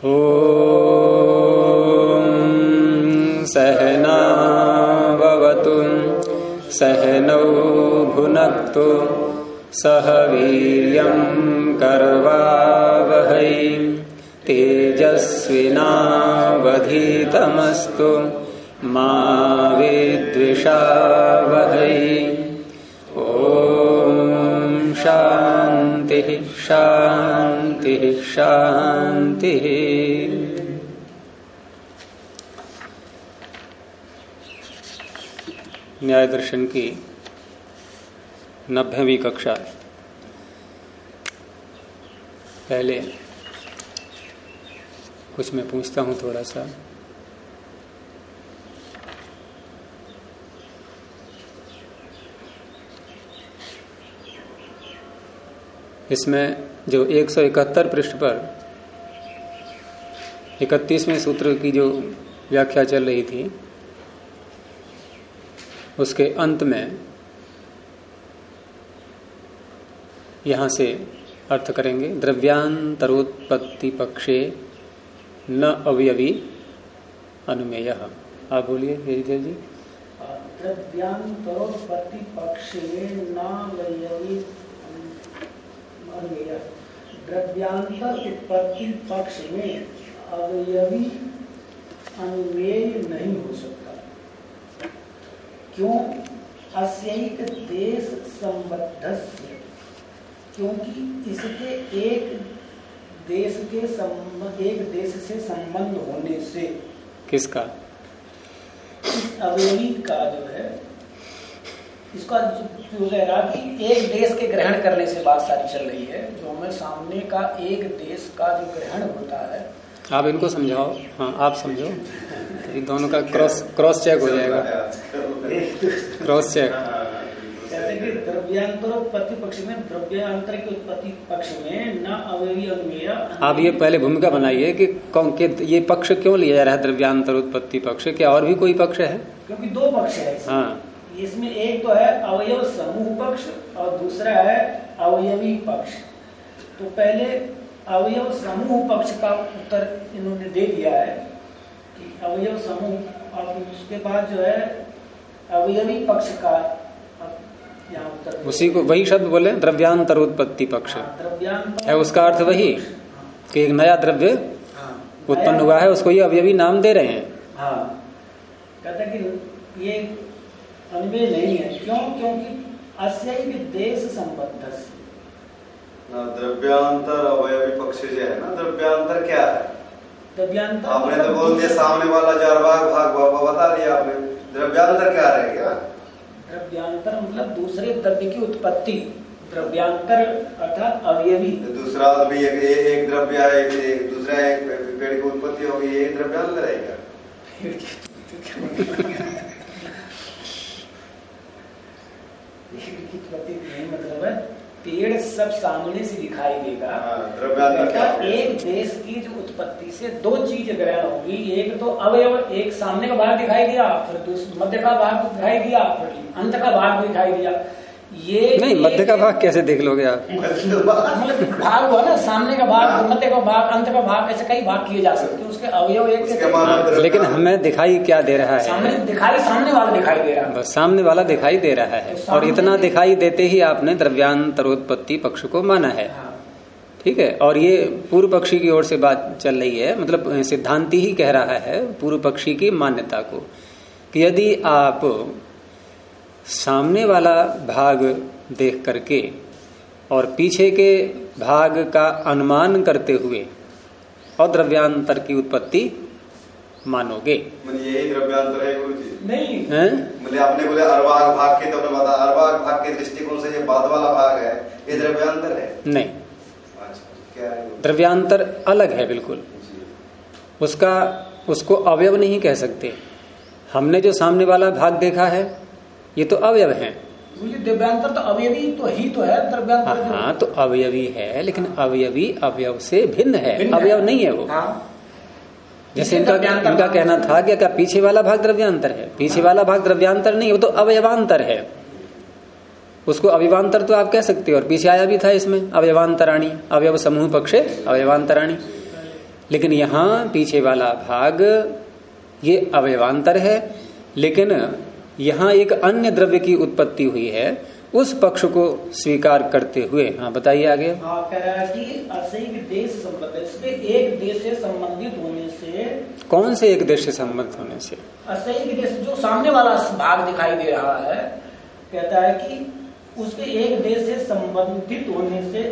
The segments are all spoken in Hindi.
ॐ सहना भवतु सहनौ भुनक्तु सह वीर्यं करवावहै तेजस्विनावधीतमस्तु मा विद्विषावहै। ओम शांति शांति शांति। न्याय दर्शन की 90वीं कक्षा। पहले कुछ मैं पूछता हूं थोड़ा सा। इसमें जो 171 पृष्ठ पर 31वें सूत्र की जो व्याख्या चल रही थी, उसके अंत में यहां से अर्थ करेंगे। द्रव्यांतरोत्पत्ति पक्षे न अवयवी अनुमेयः। आप बोलिए हेरिटेज जी। द्रव्यांतरोत्पत्ति पक्षे न अवयवी अनुमेयः। द्रव्यांतर उत्पत्ति पक्ष में अवयवी अनुमेय नहीं हो सकता। क्यों? अस्यैक देश संबद्धस्य, क्योंकि इसके एक देश से संबंध होने से। किसका? इस अवयवी का जो है, इसका जो है कि एक देश के ग्रहण करने से बात सारी चल रही है। जो हमें सामने का एक देश का जो ग्रहण होता है, आप इनको समझाओ। हाँ, आप समझो। इन दोनों का क्रॉस चेक हो जाएगा। Cross check. कहते हैं कि द्रव्यांतरोत्पत्ति पक्ष में, द्रव्यांतर के उत्पत्ति पक्ष में न अवयवी अनुमेय। आप ये पहले भूमिका बनाइए कि कौन के ये पक्ष क्यों लिया जा रहा है द्रव्यांतरोत्पत्ति पक्ष? क्या और भी कोई पक्ष है? क्योंकि दो पक्ष है। हाँ, इसमें एक तो है अवयव समूह पक्ष और दूसरा है अवयवी पक्ष। तो पहले अवयव समूह पक्ष का उत्तर इन्होंने दे दिया है कि अवयव समूह, और उसके बाद जो है अवयवी पक्ष का यहाँ उत्तर उसी को वही शब्द बोले, द्रव्यांतरोत्पत्ति पक्ष है। उसका अर्थ वही कि एक नया द्रव्य उत्पन्न हुआ है, उसको ये अवयवी नाम दे रहे हैं। हाँ, कहता कि ये अनुमेय नहीं है। क्यों? क्योंकि अस्यैव देश संबद्धस्य। द्रव्यांतर अवयवी पक्ष जो है ना, द्रव्यांतर क्या है? द्रव्यांतर आपने तो बोल दिया सामने वाला चारभाग भाग बता दिया आपने। द्रव्यांतर क्या रहेगा? द्रव्यांतर मतलब दूसरे द्रव्य की उत्पत्ति। द्रव्यांतर अर्थात अवयवी। दूसरा भी एक द्रव्य है, दूसरा एक पेड़ की उत्पत्ति होगी, ये द्रव्यांतर है क्या? नहीं, मतलब है पेड़ सब सामने से दिखाई देगा। एक देश की जो उत्पत्ति से दो चीज ग्रहण होगी। एक तो अवयव, एक सामने का भाग दिखाई दिया, फिर मध्य का भाग दिखाई दिया, फिर अंत का भाग दिखाई दिया। ये नहीं, मध्य का भाग कैसे देख लोगे आप? मतलब भाग हुआ ना, सामने का भाग, मध्य का भाग, अंत का भाग, ऐसे कई भाग किए जा सकते हैं। उसके अवयव एक, लेकिन हमें दिखाई क्या दे रहा है? सामने वाला दिखाई दे रहा है। बस सामने वाला दिखाई दे रहा है, और इतना दिखाई देते ही आपने द्रव्यांतरोत्पत्ति पक्ष को माना है। ठीक है। और ये पूर्व पक्षी की ओर से बात चल रही है, मतलब सिद्धांती ही कह रहा है पूर्व पक्षी की मान्यता को, कि यदि आप सामने वाला भाग देख करके और पीछे के भाग का अनुमान करते हुए और द्रव्यांतर की उत्पत्ति मानोगे। यही द्रव्यांतर है गुरु जी? नहीं है, मतलब आपने बोले अर्वाग भाग के, तो आपने बताया अर्वाग भाग के दृष्टिकोण से ये बाद वाला भाग है, ये द्रव्यांतर है? नहीं, क्या है? द्रव्यांतर अलग है बिल्कुल। उसको अवयव नहीं कह सकते। हमने जो सामने वाला भाग देखा है, ये तो अवयव है। द्रव्यांतर तो अवयवी तो ही तो है। द्रव्यांतर हाँ, तो अवयवी है, लेकिन अवयवी अवयव से भिन्न है, अवयव नहीं है वो। जैसे इनका कहना था कि क्या पीछे वाला भाग द्रव्यांतर है? पीछे वाला भाग द्रव्यांतर नहीं, वो तो अवयवांतर है। उसको अवयवांतर तो आप कह सकते हो, और पीछे आया भी था इसमें अवयवांतराणी, अवयव समूह पक्षे अवयवांतराणी। लेकिन यहाँ पीछे वाला भाग ये अवयवांतर है, लेकिन यहाँ एक अन्य द्रव्य की उत्पत्ति हुई है, उस पक्ष को स्वीकार करते हुए। हाँ बताइए आगे। हाँ, कह रहा है कि असैक देश संबंध, इसमें एक देश से संबंधित होने से। कौन से एक देश से संबंधित होने से? असैक देश, जो सामने वाला भाग दिखाई दे रहा है, कहता है कि उसके एक देश से संबंधित होने से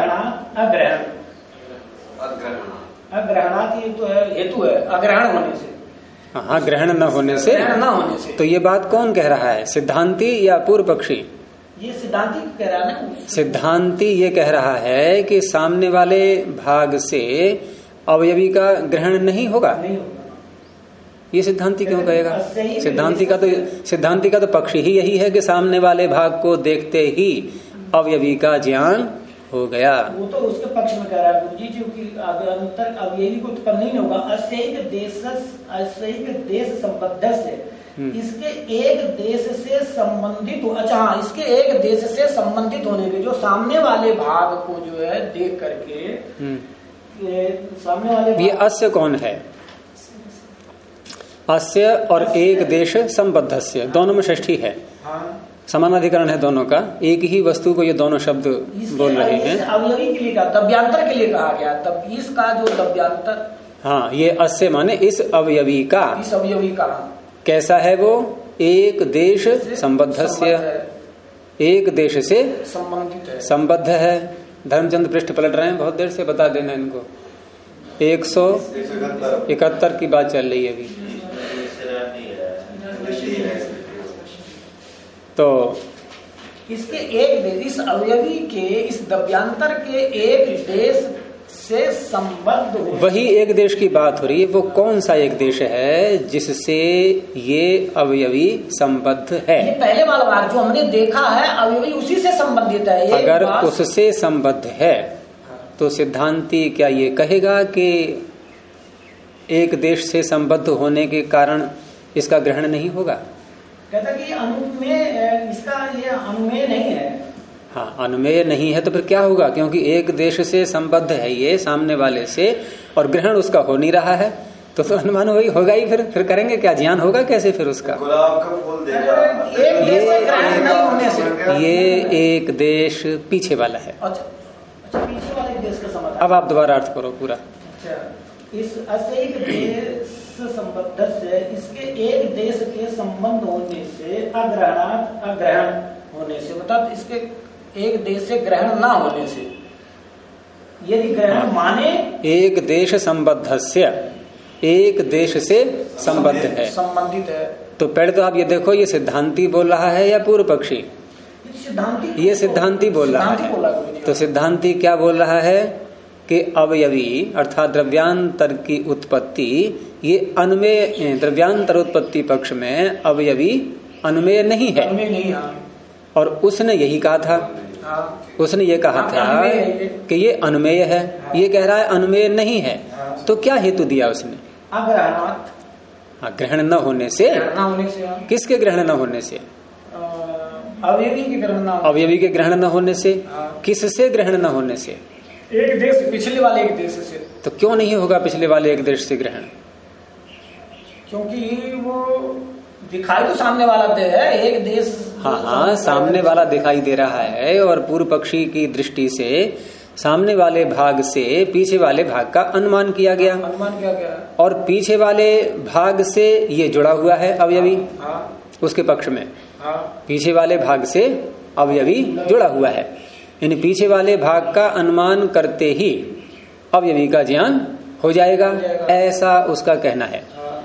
अग्रहणात ये तो है, हेतु है अग्रहण होने से। हाँ, ग्रहण न होने से, तो ये बात कौन कह रहा है, सिद्धांती या पूर्व पक्षी? ये सिद्धांती कह रहा है ना। सिद्धांती ये कह रहा है कि सामने वाले भाग से अवयवी का ग्रहण नहीं होगा। ये सिद्धांति क्यों कहेगा? सिद्धांति का तो पक्ष ही यही है कि सामने वाले भाग को देखते ही अवयवी का ज्ञान हो गया। वो तो उसके पक्ष में कह रहा है गुरुजी, क्योंकि अंतर अवयवी को उत्पन्न नहीं होगा। असैक देश संबद्ध से, इसके एक देश से संबंधित हो। अच्छा हाँ, इसके एक देश से संबंधित होने के, जो सामने वाले भाग को जो है देख करके सामने वाले ये अस्य कौन है? अस्य और एक देश संबद्धस्य, दोनों में षष्ठी है। हाँ। समानाधिकरण है दोनों का, एक ही वस्तु को ये दोनों शब्द बोल रहे हैं। अवयवी के लिए कहा, दव्यांतर के लिए कहा गया। तब इसका जो दव्यांतर, हाँ, ये अस्य माने इस अवयवी का। इस अवयवी का कैसा है वो? एक देश संबद्धस्य, एक देश से संबंधित है, संबद्ध है। धर्मचंद पृष्ठ पलट रहे हैं, बहुत देर से बता देना इनको। 171 की बात चल रही है अभी। तो इसके एक देश, इस अवयवी के, इस दव्यांतर के एक देश से संबद्ध हो, वही एक देश की बात हो रही है। वो कौन सा एक देश है जिससे ये अवयवी संबद्ध है? ये पहले वाला भाग जो हमने देखा है, अवयवी उसी से संबंधित है। अगर उससे संबद्ध है तो सिद्धांती क्या ये कहेगा कि एक देश से संबद्ध होने के कारण इसका ग्रहण नहीं होगा? कहता कि अनुमेय, इसका ये अनुमेय नहीं है। हाँ, अनुमेय नहीं है तो फिर क्या होगा? क्योंकि एक देश से संबद्ध है ये सामने वाले से, और ग्रहण उसका हो नहीं रहा है, तो अनुमान होगा ही। फिर करेंगे क्या? ज्ञान होगा कैसे फिर उसका? गुलाब का फूल देगा। ये एक देश पीछे वाला है। अच्छा, पीछे वाले देश का समाधान। अब आप दोबारा अर्थ करो पूरा। अच्छा, इस असैक देश संबद्ध से, इसके एक देश के संबंध होने से, अग्रहण होने से, मतलब इसके एक देश से ग्रहण ना होने से, यदि ग्रहण माने एक देश संबद्धस्य, एक देश से संबद्ध है, संबंधित है। तो पहले तो आप ये देखो, ये सिद्धांती बोल रहा है या पूर्व पक्षी? ये सिद्धांती बोल रहा है। तो सिद्धांती क्या बोल रहा है कि अवयवी अर्थात द्रव्यांतर की उत्पत्ति, ये अनुमेय, द्रव्यांतर उत्पत्ति पक्ष में अवयवी अनुमेय नहीं है। और उसने यही कहा था, उसने ये कहा था कि ये अनुमेय है। ये कह रहा है अनुमेय नहीं है। तो क्या हेतु दिया उसने? ग्रहण न होने से। किसके ग्रहण न होने से? अवयवी के ग्रहण न होने से। किससे ग्रहण न होने से? एक देश, पिछले वाले एक देश से। तो क्यों नहीं होगा पिछले वाले एक देश से ग्रहण? क्योंकि वो दिखाई तो सामने वाला दे है, एक देश। हाँ, सामने वाला दिखाई दे रहा है, और पूर्व पक्षी की दृष्टि से सामने वाले भाग से पीछे वाले भाग का अनुमान किया गया। और पीछे वाले भाग से ये जुड़ा हुआ है अवयवी। उसके पक्ष में पीछे वाले भाग से अवयवी जुड़ा हुआ है। यानी पीछे वाले भाग का अनुमान करते ही अवयवी का ज्ञान हो जाएगा, ऐसा उसका कहना है।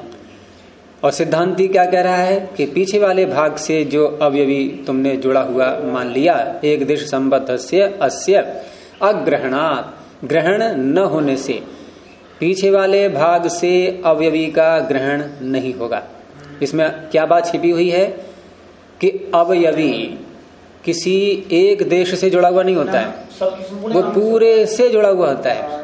और सिद्धांती क्या कह रहा है कि पीछे वाले भाग से जो अवयवी तुमने जुड़ा हुआ मान लिया, एक देश संबद्धस्य अस्य अग्रहणात्, ग्रहण न होने से पीछे वाले भाग से अवयवी का ग्रहण नहीं होगा। इसमें क्या बात छिपी हुई है कि अवयवी किसी एक देश से जुड़ा हुआ नहीं होता है, वो पूरे से जुड़ा हुआ होता है।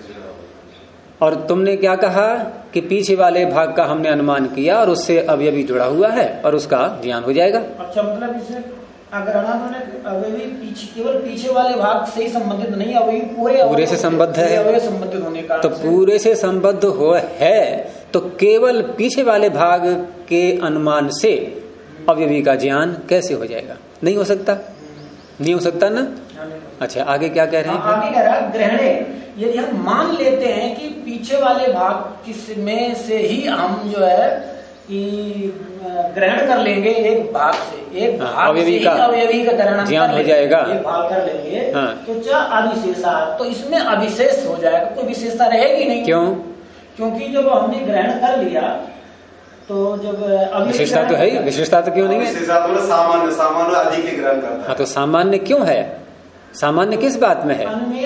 और तुमने क्या कहा कि पीछे वाले भाग का हमने अनुमान किया और उससे अवयवी जुड़ा हुआ है और उसका ज्ञान हो जाएगा। अच्छा, मतलब इसे अग्रहणात्मक अवयवी पीछे केवल पीछे वाले भाग से ही संबंधित नहीं, अवयवी पूरे से संबद्ध है। अवयव संबंधित होने का तो पूरे से संबद्ध हो है तो केवल पीछे वाले भाग के अनुमान से अवयवी का ज्ञान कैसे हो जाएगा? नहीं हो सकता, नहीं हो सकता ना। अच्छा, आगे क्या कह रहे हैं? आगे कह रहा है ग्रहणे, यदि हम मान लेते हैं कि पीछे वाले भाग किसमें से ही हम जो है कि ग्रहण कर लेंगे, एक भाग से, एक भाग अवयवी से अवयवी का ग्रहण ज्ञान हो जाएगा, एक भाग कर लेंगे। हाँ। तो क्या अविशेषा, तो इसमें अविशेष हो जाएगा, कोई विशेषता रहेगी नहीं। क्यों? क्योंकि जब हमने ग्रहण कर लिया तो जब विशेषता तो है ही, विशेषता तो क्यों नहीं है? सामान्य सामान्य अधिक ग्रहण करता है। हाँ, तो सामान्य क्यों है? सामान्य किस बात में है?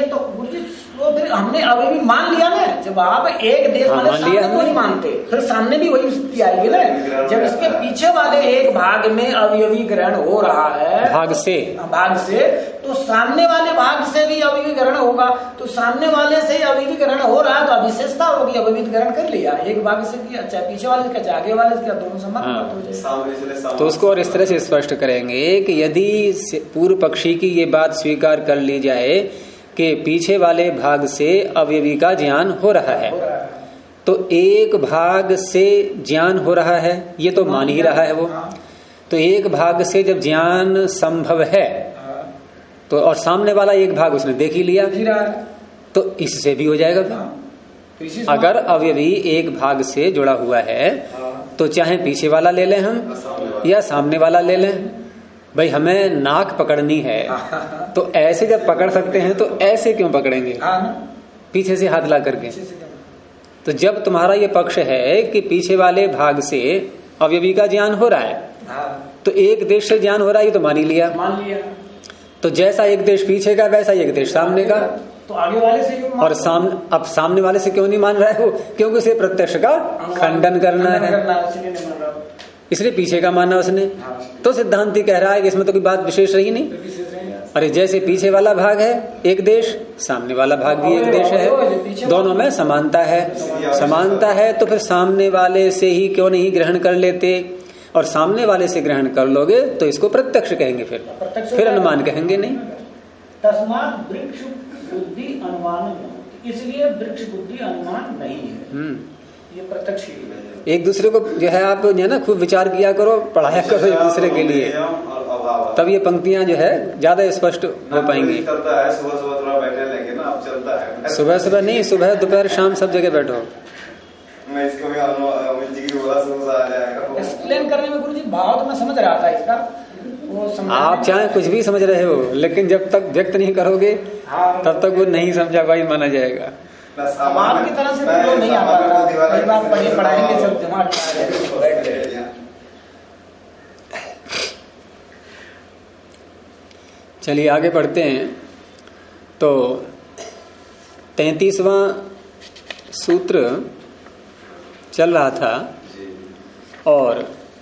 तो फिर हमने अवयवी मान लिया ना, जब आप एक देश वाले सामने को नहीं मानते, फिर सामने भी वही स्थिति आएगी ना। जब इसके पीछे वाले एक भाग में अवयवी ग्रहण हो रहा है, भाग से, तो सामने वाले भाग से भी अवयवी ग्रहण होगा। तो सामने वाले से अवयवी ग्रहण हो रहा है तो अविशेषता होगी, अवयवी ग्रहण कर लिया एक भाग से किया, चाहे पीछे वाले का चाहे आगे वाले का, दोनों समान। तो उसको और इस तरह से स्पष्ट करेंगे कि यदि पूर्व पक्षी की ये बात स्वीकार कर ली जाए कि पीछे वाले भाग से अवयवी का ज्ञान हो रहा है, तो एक भाग से ज्ञान हो रहा है, ये तो मान ही रहा है वो। तो एक भाग से जब ज्ञान संभव है तो और सामने वाला एक भाग उसने देख ही लिया, तो इससे भी हो जाएगा। अगर अवयवी एक भाग से जुड़ा हुआ है तो चाहे पीछे वाला ले लें हम या सामने वाला ले लें। भाई हमें नाक पकड़नी है तो ऐसे जब पकड़ सकते हैं तो ऐसे क्यों पकड़ेंगे? पीछे से हाथ ला करके। तो जब तुम्हारा ये पक्ष है कि पीछे वाले भाग से अवयवी का ज्ञान हो रहा है तो एक देश से ज्ञान हो रहा है, ये तो मान ही लिया। तो जैसा एक देश पीछे का वैसा एक देश सामने का, तो आगे वाले से क्यों? और अब सामने वाले से क्यों नहीं मान रहा है वो? क्योंकि उसे प्रत्यक्ष का खंडन करना है, इसलिए पीछे का माना उसने। तो सिद्धांती कह रहा है कि इसमें तो कोई बात विशेष रही नहीं। अरे जैसे पीछे वाला भाग है एक देश, सामने वाला भाग भी एक देश है, दोनों में समानता है। समानता है तो फिर सामने वाले से ही क्यों नहीं ग्रहण कर लेते? और सामने वाले से ग्रहण कर लोगे तो इसको प्रत्यक्ष कहेंगे, फिर अनुमान कहेंगे नहीं। तस्मात् वृक्ष बुद्धि अनुमान, इसलिए वृक्ष बुद्धि अनुमान नहीं है, ये प्रत्यक्ष। एक दूसरे को जो है आप जो है ना खूब विचार किया करो, पढ़ाया करो एक दूसरे के लिए, तब ये पंक्तियां जो है ज्यादा स्पष्ट हो पाएंगी। सुबह सुबह नहीं, सुबह दोपहर शाम सब जगह बैठो। मैं इसको भी एक्सप्लेन करने में गुरुजी भाव तो मैं समझ रहा था इसका, वो आप चाहे कुछ भी समझ रहे हो लेकिन जब तक व्यक्त नहीं करोगे तब तक वो नहीं समझा भाई माना जाएगा। आपकी तरह से तो नहीं आ पाता, कई बार पढ़ाएंगे सब दिमाग चलिए आगे बढ़ते हैं। तो 33वां सूत्र चल रहा था और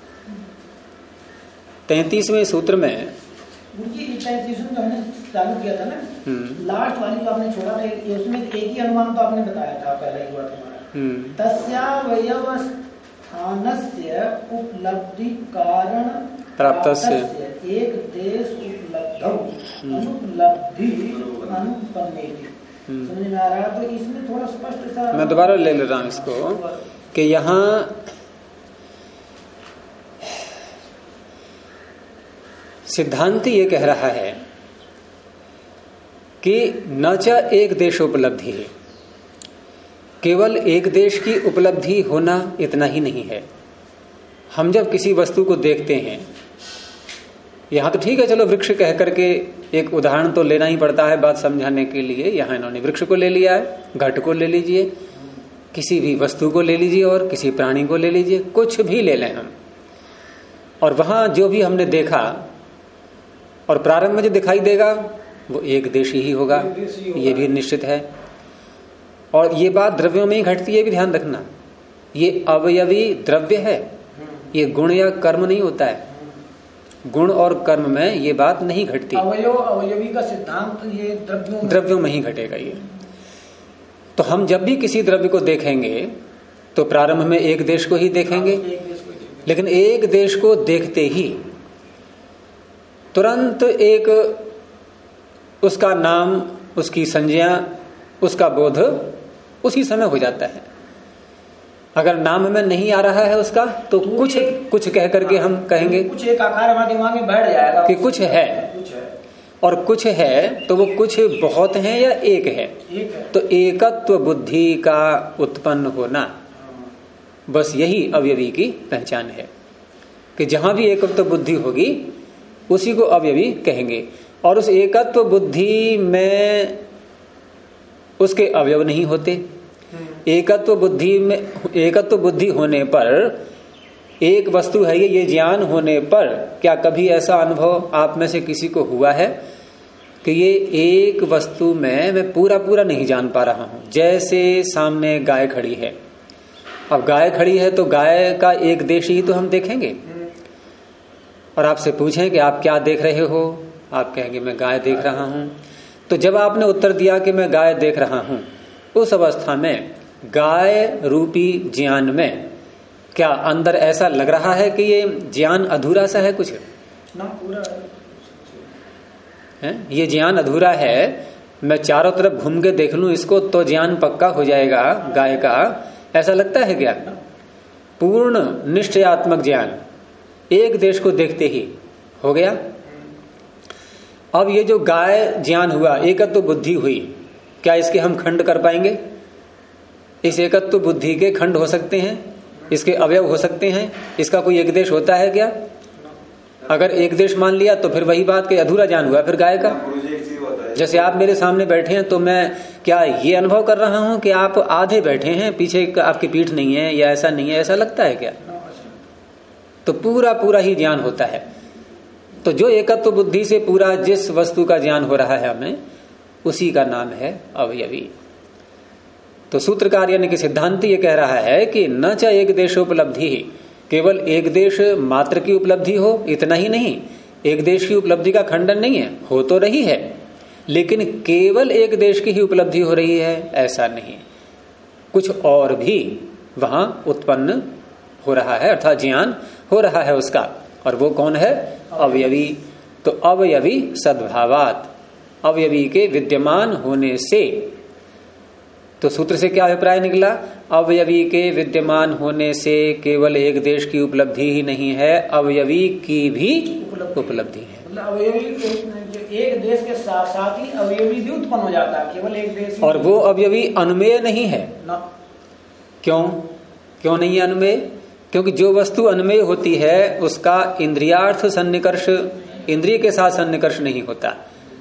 33वें सूत्र में हमने चालू किया था ना, लास्ट वाली जो आपने छोड़ा था उसमें एक ही अनुमान तो आपने बताया था पहले एक बार तुम्हारा, तस्यावयव स्थानस्य उपलब्धि कारण प्राप्तस्य एक देश उपलब्धौ अनुपलब्धि अनुपन्नेति। समझ में आ रहा है? तो इसमें थोड़ा स्पष्ट सा मैं दोबारा ले रहा हूँ इसको कि यहाँ सिद्धांत ये कह रहा है कि न च एक देश उपलब्धि है, केवल एक देश की उपलब्धि होना इतना ही नहीं है। हम जब किसी वस्तु को देखते हैं, यहाँ तो ठीक है चलो वृक्ष कह करके एक उदाहरण तो लेना ही पड़ता है बात समझाने के लिए, यहाँ इन्होंने वृक्ष को ले लिया है, घट को ले लीजिए, किसी भी वस्तु को ले लीजिए और किसी प्राणी को ले लीजिए, कुछ भी ले लें हम, और वहां जो भी हमने देखा और प्रारंभ में जो दिखाई देगा वो एक देशी ही होगा, ये भी निश्चित है। और ये बात द्रव्यों में ही घटती है, भी ध्यान रखना, ये अवयवी द्रव्य है, ये गुण या कर्म नहीं होता है। गुण और कर्म में ये बात नहीं घटती, अवयवी का सिद्धांत ये द्रव्यों में ही घटेगा ये। तो हम जब भी किसी द्रव्य को देखेंगे तो प्रारंभ में एक देश को ही देखेंगे, लेकिन एक देश को देखते ही तुरंत एक उसका नाम, उसकी संज्ञा, उसका बोध उसी समय हो जाता है। अगर नाम में नहीं आ रहा है उसका तो कुछ कह करके हम कहेंगे कुछ एक आकार हमारे दिमाग में बैठ जाएगा कि कुछ है, और कुछ है तो वो कुछ बहुत है या एक है। तो एकत्व बुद्धि का उत्पन्न होना, बस यही अवयवी की पहचान है कि जहां भी एकत्व बुद्धि होगी उसी को अवयवी कहेंगे। और उस एकत्व बुद्धि में उसके अवयव नहीं होते। एकत्व बुद्धि होने पर एक वस्तु है ये ज्ञान होने पर क्या कभी ऐसा अनुभव आप में से किसी को हुआ है कि ये एक वस्तु में मैं पूरा पूरा नहीं जान पा रहा हूं? जैसे सामने गाय खड़ी है, अब गाय खड़ी है तो गाय का एक देश ही तो हम देखेंगे, और आपसे पूछें कि आप क्या देख रहे हो, आप कहेंगे मैं गाय देख रहा हूं। तो जब आपने उत्तर दिया कि मैं गाय देख रहा हूं, उस अवस्था में गाय रूपी ज्ञान में क्या अंदर ऐसा लग रहा है कि ये ज्ञान अधूरा सा है? कुछ ना, पूरा है। ये ज्ञान अधूरा है, मैं चारों तरफ घूम के देख लूं इसको तो ज्ञान पक्का हो जाएगा गाय का, ऐसा लगता है क्या? पूर्ण निश्चयात्मक ज्ञान एक देश को देखते ही हो गया। अब ये जो गाय ज्ञान हुआ, एकत्व बुद्धि हुई, क्या इसके हम खंड कर पाएंगे? इस एकत्व बुद्धि के खंड हो सकते हैं, इसके अवयव हो सकते हैं, इसका कोई एक देश होता है क्या? अगर एक देश मान लिया तो फिर वही बात कि अधूरा ज्ञान हुआ फिर गाय का। जैसे आप मेरे सामने बैठे हैं तो मैं क्या ये अनुभव कर रहा हूं कि आप आधे बैठे हैं, पीछे आपकी पीठ नहीं है या ऐसा नहीं है, ऐसा लगता है क्या? तो पूरा पूरा ही ज्ञान होता है। तो जो एकत्व बुद्धि से पूरा जिस वस्तु का ज्ञान हो रहा है हमें, उसी का नाम है अवयवी। तो सूत्रकार यानी कि सिद्धांत ये कह रहा है कि न च एक देशोपलब्धि ही, केवल एक देश मात्र की उपलब्धि हो इतना ही नहीं, एक देश की उपलब्धि का खंडन नहीं है, हो तो रही है लेकिन केवल एक देश की ही उपलब्धि हो रही है ऐसा नहीं, कुछ और भी वहां उत्पन्न हो रहा है, अर्थात ज्ञान हो रहा है उसका। और वो कौन है? अवयवी। तो अवयवी सद्भावात, अवयवी के विद्यमान होने से। तो सूत्र से क्या अभिप्राय निकला? अवयवी के विद्यमान होने से केवल एक देश की उपलब्धि ही नहीं है, अवयवी की भी उपलब्धि है। अवयवी एक देश के साथ साथ ही अवयवी भी उत्पन्न हो जाता है, केवल एक देश। और वो अवयवी अनुमेय नहीं है ना। क्यों नहीं है अनुमेय? क्योंकि जो वस्तु अनुमेय होती है उसका इंद्रियार्थ सन्निकर्ष, इंद्रिय के साथ सन्निकर्ष नहीं होता।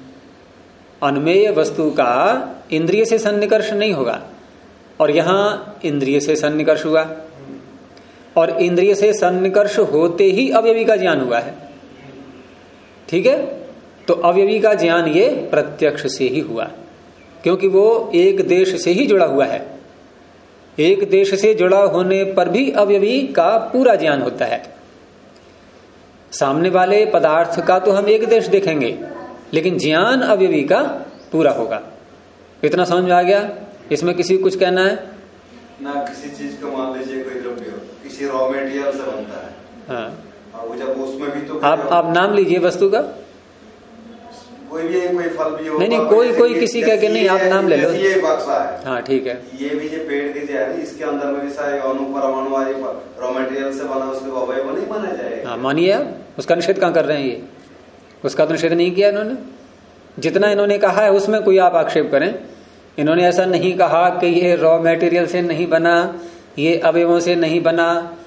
अनुमेय वस्तु का इंद्रिय से सन्निकर्ष नहीं होगा, और यहां इंद्रिय से सन्निकर्ष हुआ, और इंद्रिय से सन्निकर्ष होते ही अवयवी का ज्ञान हुआ है। ठीक है, तो अवयवी का ज्ञान ये प्रत्यक्ष से ही हुआ, क्योंकि वो एक देश से ही जुड़ा हुआ है। एक देश से जुड़ा होने पर भी अवयवी का पूरा ज्ञान होता है। सामने वाले पदार्थ का तो हम एक देश देखेंगे, लेकिन ज्ञान अवयवी का पूरा होगा। इतना समझ में आ गया? इसमें किसी कुछ कहना है ना? किसी चीज को मान लीजिए कोई द्रव्य किसी रॉ मटेरियल से बनता है, हाँ, और वो जब उसमें भी तो आप नाम लीजिए वस्तु का, कोई भी कोई फल भी हो, नहीं कोई किसी कह के नहीं, आप नाम ले लो। ये बक्सा है, हाँ ठीक है, ये भी जो पेड़ की जो है इसके अंदर में भी सारे अणु परमाणु वाले रॉ मटेरियल से बना, उसके अवयव नहीं माना जाएगा। हाँ मानिए आप, उसका निषेध कहाँ कर रहे हैं? ये उसका तो निषेध नहीं किया इन्होंने। जितना इन्होंने कहा है उसमें कोई आप आक्षेप करें, इन्होंने ऐसा नहीं कहा कि ये रॉ मटेरियल से नहीं बना, ये अवयवों से नहीं बना।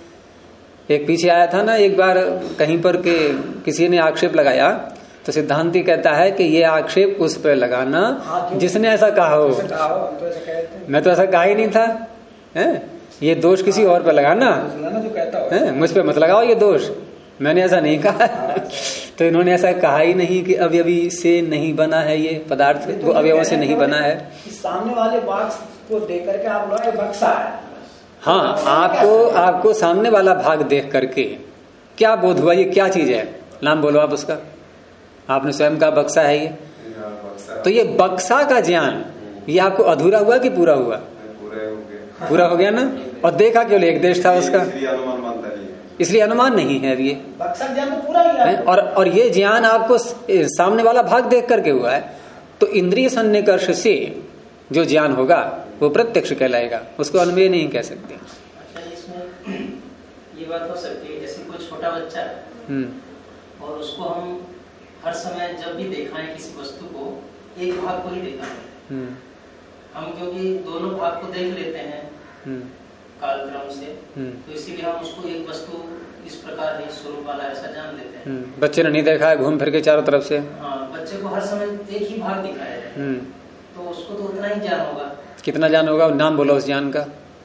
एक पीछे आया था ना एक बार कहीं पर के किसी ने आक्षेप लगाया, तो सिद्धांती कहता है कि ये आक्षेप उस पर लगाना जिसने ऐसा कहा हो। मैं तो ऐसा कहा ही नहीं था, है? ये दोष किसी और पर लगाना, मुझ पर मत लगाओ ये दोष, मैंने ऐसा नहीं कहा। तो इन्होंने ऐसा कहा ही नहीं कि अवयवी से नहीं बना है ये पदार्थ, वो अवयवों से नहीं बना है। सामने वाले बॉक्स को देख करके आप बोला बक्सा है। हाँ, आपको सामने वाला भाग देख करके क्या बोध हुआ? ये क्या चीज है? नाम बोलो आप उसका। आपने स्वयं का बक्सा है ये, तो ये बक्सा का ज्ञान ये आपको अधूरा हुआ कि पूरा हुआ? पूरा हो गया ना। और देखा केवल एक देश था उसका, इसलिए अनुमान नहीं है अब ये। बक्सर ज्ञान तो पूरा ही है। और ये ज्ञान आपको सामने वाला भाग देख करके हुआ है, तो इंद्रिय सन्निकर्ष से जो ज्ञान होगा वो प्रत्यक्ष कहलाएगा, उसको अन्वय नहीं कह सकते। अच्छा, इसमें ये बात हो सकती है जैसे कोई छोटा बच्चा है और उसको हम हर समय जब भी देखा है किसी वस्तु को, एक भाग को ही देखा है हम, क्योंकि दोनों भाग को देख लेते हैं कालक्रम से, तो इसीलिए हम उसको एक वस्तु इस प्रकार है स्वरूप वाला ऐसा जान लेते हैं। बच्चे ने नहीं देखा है घूम फिर के चारों तरफ से, हाँ, बच्चे को हर समय एक ही भाग दिखाया है, तो उसको तो उतना ही ज्ञान होगा। कितना ज्ञान होगा? नाम बोलो उस ज्ञान का।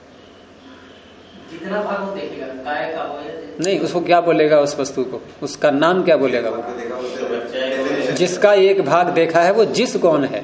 जितना भाग वो देखेगा, गाय का हो या नहीं, उसको क्या बोलेगा उस वस्तु को, उसका नाम क्या बोलेगा वो? जिसका एक भाग देखा है वो जिस कौन है?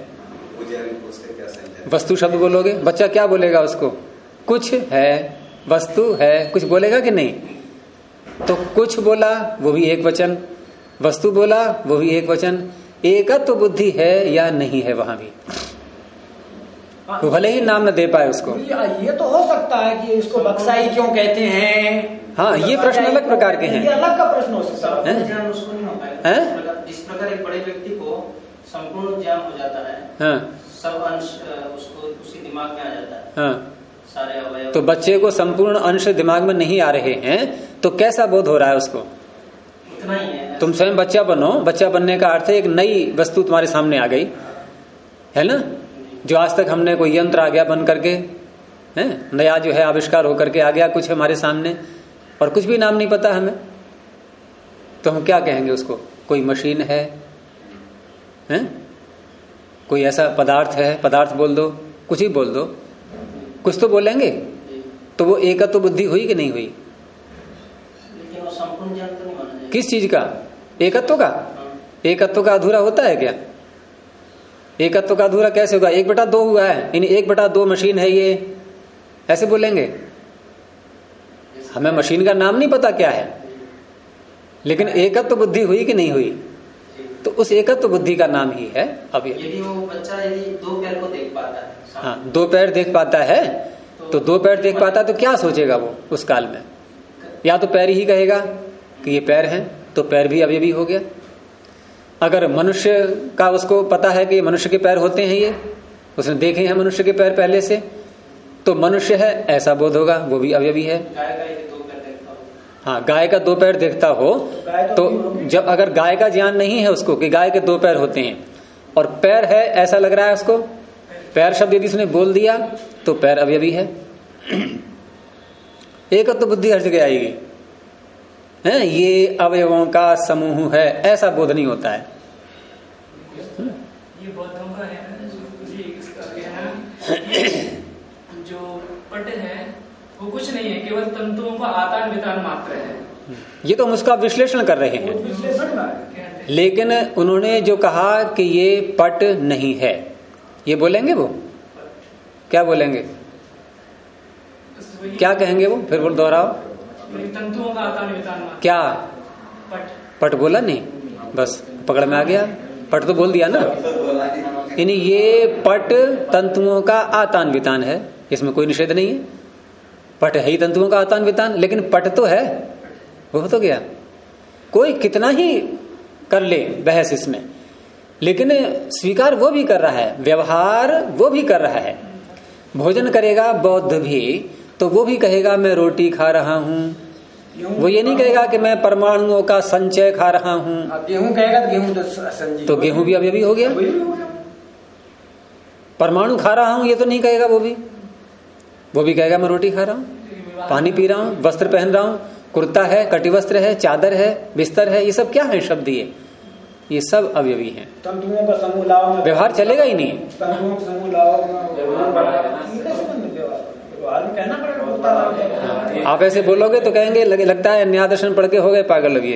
वस्तु शब्द बोलोगे, बच्चा क्या बोलेगा उसको? कुछ है, वस्तु है, कुछ बोलेगा कि नहीं? तो कुछ बोला वो भी एक वचन, वस्तु बोला वो भी एक वचन, एकत्व बुद्धि है या नहीं है वहां भी, तो भले ही नाम न दे पाए उसको। ये तो हो सकता है कि इसको बक्साई क्यों कहते हैं। हाँ, ये प्रश्न अलग प्रकार के हैं, ये अलग का प्रश्न हो सकता है। ज्ञान उसको नहीं हो पाएगा। जिस प्रकार एक बड़े व्यक्ति को संपूर्ण ज्ञान हो जाता है, हाँ, सब अंश उसको उसी दिमाग में आ जाता है, हाँ, सारे अवयव। तो बच्चे को संपूर्ण अंश दिमाग में नहीं आ रहे हैं तो कैसा बोध हो रहा है उसको? उतना ही है। तुम स्वयं बच्चा बनो, बच्चा बनने का अर्थ है एक नई वस्तु तुम्हारे सामने आ गई है ना, जो आज तक हमने कोई यंत्र आ गया बन करके, है नया जो है आविष्कार होकर के आ गया कुछ हमारे सामने, और कुछ भी नाम नहीं पता हमें, तो हम क्या कहेंगे उसको? कोई मशीन है, कोई ऐसा पदार्थ है, पदार्थ बोल दो, कुछ ही बोल दो, कुछ तो बोलेंगे, तो वो एकत्व बुद्धि हुई कि नहीं हुई? लेकिन वो संपूर्ण ज्ञान तो नहीं माना जाएगा। किस चीज का? एकत्व का? एकत्व का अधूरा होता है क्या? एकत्व का अधूरा कैसे होगा? 1/2 हुआ है, यानी 1/2 मशीन है ये, ऐसे बोलेंगे? हमें मशीन का नाम नहीं पता क्या है, लेकिन एकत्व बुद्धि हुई कि नहीं हुई? तो उस एकत्व बुद्धि का नाम ही है अब। यदि वो बच्चा यदि 2 पैर को देख पाता है, हाँ, 2 पैर देख पाता है, तो 2 पैर देख पाता है तो क्या सोचेगा वो उस काल में? या तो पैर ही कहेगा कि ये पैर हैं, तो पैर भी अवयवी हो गया। अगर मनुष्य का उसको पता है कि मनुष्य के पैर होते हैं, ये उसने देखे हैं मनुष्य के पैर पहले से, तो मनुष्य है ऐसा बोध होगा, वो भी अवयवी है। हाँ, गाय का 2 पैर देखता हो तो जब अगर गाय का ज्ञान नहीं है उसको कि गाय के 2 पैर होते हैं और पैर है ऐसा लग रहा है उसको, पैर शब्द यदि उसने बोल दिया तो पैर अवयवी है। एकत्व बुद्धि हर जगह आएगी, है ये अवयवों का समूह है, ऐसा बोध नहीं होता है। ये बौद्धों का है जो पट है वो कुछ नहीं है, केवल तंतुओं का आदान विदान मात्र है। ये तो हम उसका विश्लेषण कर रहे हैं, लेकिन उन्होंने जो कहा कि ये पट नहीं है, ये बोलेंगे वो क्या बोलेंगे? क्या कहेंगे वो? फिर बोल दोहराओ। तंतुओं का आदान विदान मात्र। क्या पट? पट बोला नहीं, बस पकड़ में आ गया, पट तो बोल दिया ना। यानी ये पट तंतुओं का आतान वितान है, इसमें कोई निषेध नहीं है, पट है ही तंतुओं का आतान वितान, लेकिन पट तो है, वो तो गया। कोई कितना ही कर ले बहस इसमें, लेकिन स्वीकार वो भी कर रहा है, व्यवहार वो भी कर रहा है। भोजन करेगा बौद्ध भी तो वो भी कहेगा मैं रोटी खा रहा हूं, वो ये नहीं कहेगा कि मैं परमाणुओं का संचय खा रहा हूं। गेहूं कहेगा तो गेहूं तो गेहूं भी अभी हो गया। परमाणु खा रहा हूं ये तो नहीं कहेगा, वो भी कहेगा मैं रोटी खा रहा हूं, पानी पी रहा हूं, वस्त्र पहन रहा हूं, कुर्ता है, कटिवस्त्र है, चादर है, बिस्तर है, ये सब क्या है शब्द? ये सब अवयवी हैं। तंतुओं का समूह लाओ, व्यवहार चलेगा ही नहीं। तंतुओं का समूह लाओ, कहना पड़ेगा। आप ऐसे बोलोगे तो कहेंगे लगता है न्याय दर्शन पढ़ के हो गए पागल लगे।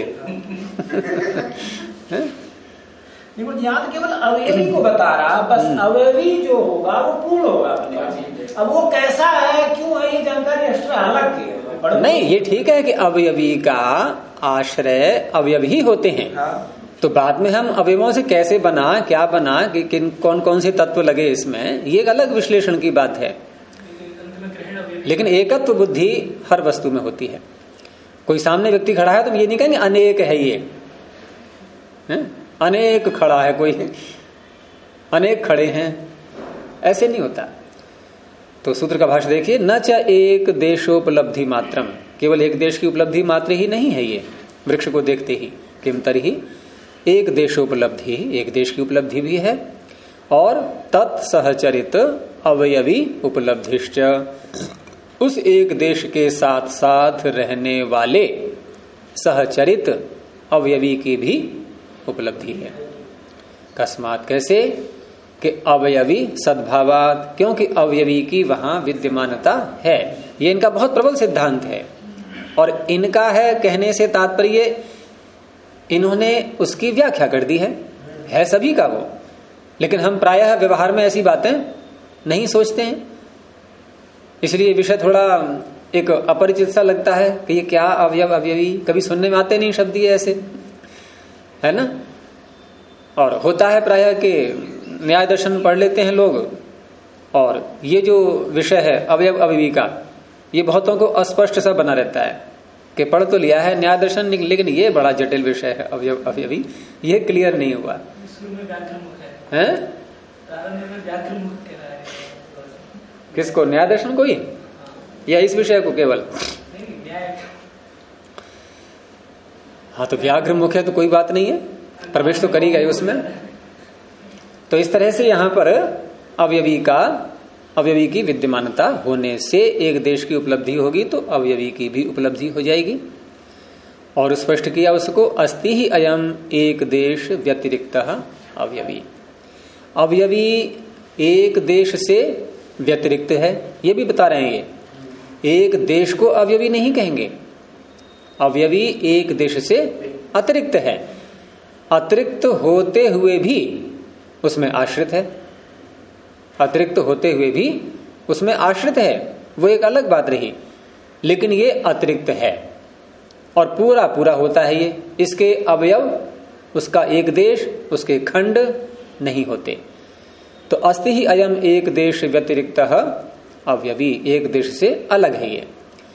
देखो यहाँ तो केवल अवयवी को बता रहा, बस अवयवी जो होगा वो पूर्ण होगा अपने। अब वो कैसा है, क्यों है, ये जानकारी एक्स्ट्रा अलग की है। नहीं, ये ठीक है कि अवयवी का आश्रय अवयवी होते हैं। हाँ। तो बाद में हम अवयवों से कैसे बना, क्या बना, कि किन कौन कौन से तत्व लगे इसमें, ये एक अलग विश्लेषण की बात है। लेकिन एकत्व बुद्धि हर वस्तु में होती है। कोई सामने व्यक्ति खड़ा है तो ये नहीं कहेंगे अनेक है ये है? अनेक खड़ा है कोई, अनेक खड़े हैं, ऐसे नहीं होता। तो सूत्र का भाष्य देखिए, न च एक देशोपलब्धि मात्रम, केवल एक देश की उपलब्धि मात्र ही नहीं है ये वृक्ष को देखते ही, किम तर्हि एक देशोपलब्धि, एक देश की उपलब्धि भी है, और तत्सहचरित अवयवी उपलब्धिश्च, उस एक देश के साथ साथ रहने वाले सहचरित अवयवी की भी उपलब्धि है। कस्मात, कैसे कि अवयवी सद्भावात, क्योंकि अवयवी की वहां विद्यमानता है। ये इनका बहुत प्रबल सिद्धांत है, और इनका है कहने से तात्पर्य इन्होंने उसकी व्याख्या कर दी है सभी का वो, लेकिन हम प्रायः व्यवहार में ऐसी बातें नहीं सोचते हैं, इसलिए विषय थोड़ा एक अपरिचित सा लगता है कि ये क्या अवयव अवयवी, कभी सुनने में आते नहीं शब्द ये ऐसे, है ना। और होता है प्रायः कि न्याय दर्शन पढ़ लेते हैं लोग, और ये जो विषय है अवयव अवयवी का, ये बहुतों को अस्पष्ट सा बना रहता है कि पढ़ तो लिया है न्याय दर्शन, लेकिन ये बड़ा जटिल विषय है अवयव अवयवी, ये क्लियर नहीं हुआ है। किसको, न्याय दर्शन को ही, या इस विषय को केवल? हाँ, तो व्याघ्र मुख है तो कोई बात नहीं है, प्रवेश तो करी गई उसमें। तो इस तरह से यहां पर अवयवी की विद्यमानता होने से एक देश की उपलब्धि होगी तो अवयवी की भी उपलब्धि हो जाएगी। और स्पष्ट किया उसको, अस्ति ही अयम एक देश व्यतिरिक्त अवयवी, अवयवी एक देश से व्यतिरिक्त है, ये भी बता रहे हैं। ये एक देश को अवयवी नहीं कहेंगे, अवयवी एक देश से अतिरिक्त है, अतिरिक्त होते हुए भी उसमें आश्रित है, अतिरिक्त होते हुए भी उसमें आश्रित है, वो एक अलग बात रही, लेकिन ये अतिरिक्त है और पूरा पूरा होता है ये, इसके अवयव, उसका एक देश, उसके खंड नहीं होते। तो अस्ति ही अयम एक देश व्यतिरिक्त अवयवी, एक देश से अलग है ये।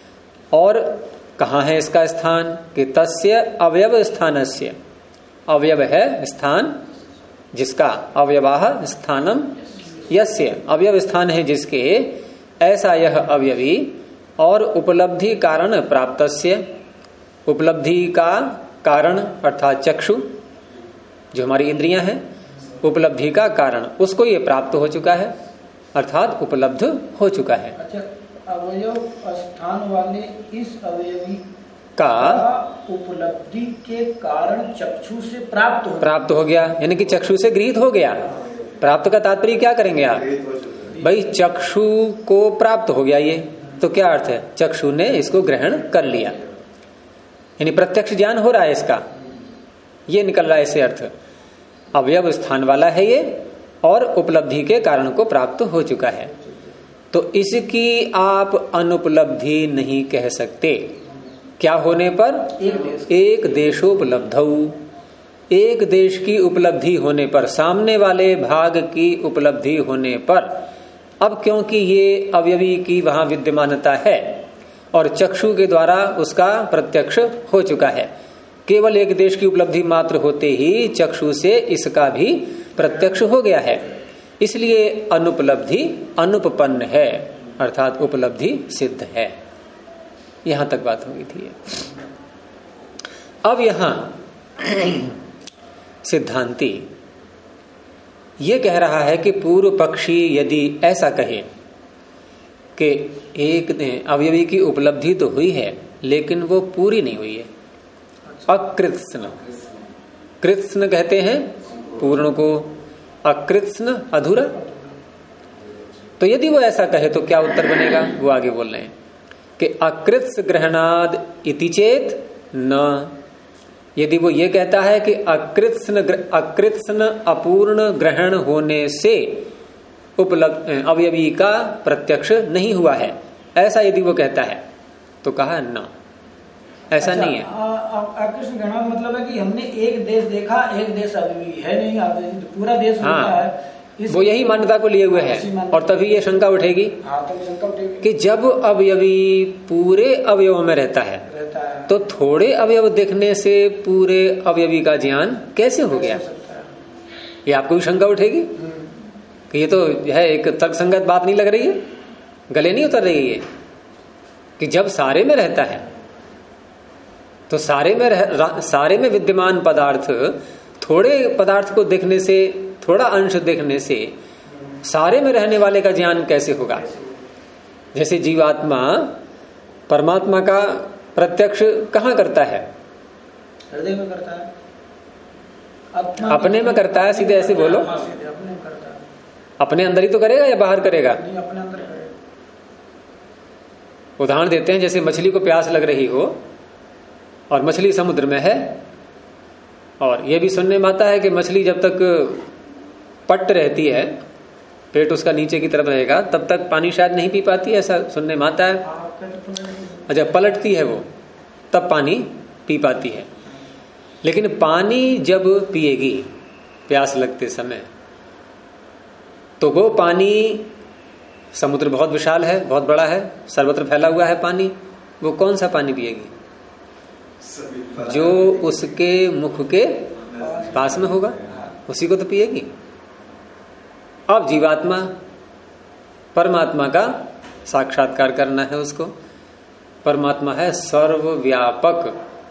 और कहाँ है इसका स्थान? कि तस्य अवयव स्थानस्य, अवयव है स्थान जिसका, अवयवाह स्थानम यस्य, अवयव स्थान है जिसके, ऐसा यह अवयवी, और उपलब्धि कारण प्राप्तस्य, उपलब्धि का कारण अर्थात चक्षु जो हमारी इंद्रियां हैं, उपलब्धि का कारण, उसको ये प्राप्त हो चुका है, अर्थात उपलब्ध हो चुका है। अच्छा, अवयव स्थान वाले इस अवयवी का उपलब्धि के कारण चक्षु से प्राप्त हो गया, यानी कि चक्षु से गृहीत हो गया। प्राप्त का तात्पर्य क्या करेंगे आप? भाई चक्षु को प्राप्त हो गया, ये तो क्या अर्थ है? चक्षु ने इसको ग्रहण कर लिया, यानी प्रत्यक्ष ज्ञान हो रहा है इसका, ये निकल रहा है इससे अर्थ। अवयव स्थान वाला है ये और उपलब्धि के कारण को प्राप्त हो चुका है, तो इसकी आप अनुपलब्धि नहीं कह सकते। क्या होने पर? एक देशोपलब्धौ, एक देश की उपलब्धि होने पर, सामने वाले भाग की उपलब्धि होने पर। अब क्योंकि ये अवयवी की वहां विद्यमानता है और चक्षु के द्वारा उसका प्रत्यक्ष हो चुका है, केवल एक देश की उपलब्धि मात्र होते ही चक्षु से इसका भी प्रत्यक्ष हो गया है, इसलिए अनुपलब्धि अनुपपन्न है, अर्थात उपलब्धि सिद्ध है। यहां तक बात हो गई थी। अब यहां सिद्धांती ये कह रहा है कि पूर्व पक्षी यदि ऐसा कहे कि एक अवयवी की उपलब्धि तो हुई है लेकिन वो पूरी नहीं हुई है, अकृत्स्न, कृत्स्न कहते हैं पूर्ण को, अकृत्स्न अधूरा। तो यदि वो ऐसा कहे तो क्या उत्तर बनेगा? वो आगे बोल रहे हैं कि अकृत्स ग्रहणाद इति चेत न, यदि वो ये कहता है कि अकृत्स्न अपूर्ण ग्रहण होने से उपलब्ध अवयवी का प्रत्यक्ष नहीं हुआ है, ऐसा यदि वो कहता है तो कहा न, ऐसा नहीं है। अकृष्ण ग्रहण मतलब है कि हमने एक देश देखा, एक देश अवयवी है नहीं, पूरा देश होता है, वो यही मान्यता को लिए हुए हैं। और तभी ये शंका उठेगी तो शंका उठेगी कि जब अवयवी पूरे अवयव में रहता है तो थोड़े अवयव देखने से पूरे अवयवी का ज्ञान कैसे हो गया? ये आपको भी शंका उठेगी कि ये तो है एक तर्कसंगत बात नहीं लग रही है, गले नहीं उतर रही है कि जब सारे में रहता है तो सारे में विद्यमान पदार्थ थोड़े पदार्थ को देखने से, थोड़ा अंश देखने से सारे में रहने वाले का ज्ञान कैसे होगा? जैसे जीवात्मा परमात्मा का प्रत्यक्ष कहाँ करता है? हृदय में करता है, अपने में करता है। सीधे ऐसे बोलो, अपने में करता है। अपने अंदर ही तो करेगा या बाहर करेगा? नहीं, अपने अंदर करेगा। उदाहरण देते हैं, जैसे मछली को प्यास लग रही हो और मछली समुद्र में है, और यह भी सुनने में आता है कि मछली जब तक पट्ट रहती है, पेट उसका नीचे की तरफ रहेगा, तब तक पानी शायद नहीं पी पाती, ऐसा सुनने में आता है। अच्छा, पलटती है वो तब पानी पी पाती है। लेकिन पानी जब पिएगी प्यास लगते समय, तो वो पानी, समुद्र बहुत विशाल है, बहुत बड़ा है, सर्वत्र फैला हुआ है पानी, वो कौन सा पानी पिएगी? जो उसके मुख के पास में होगा, उसी को तो पिएगी। अब जीवात्मा परमात्मा का साक्षात्कार करना है उसको। परमात्मा है सर्वव्यापक।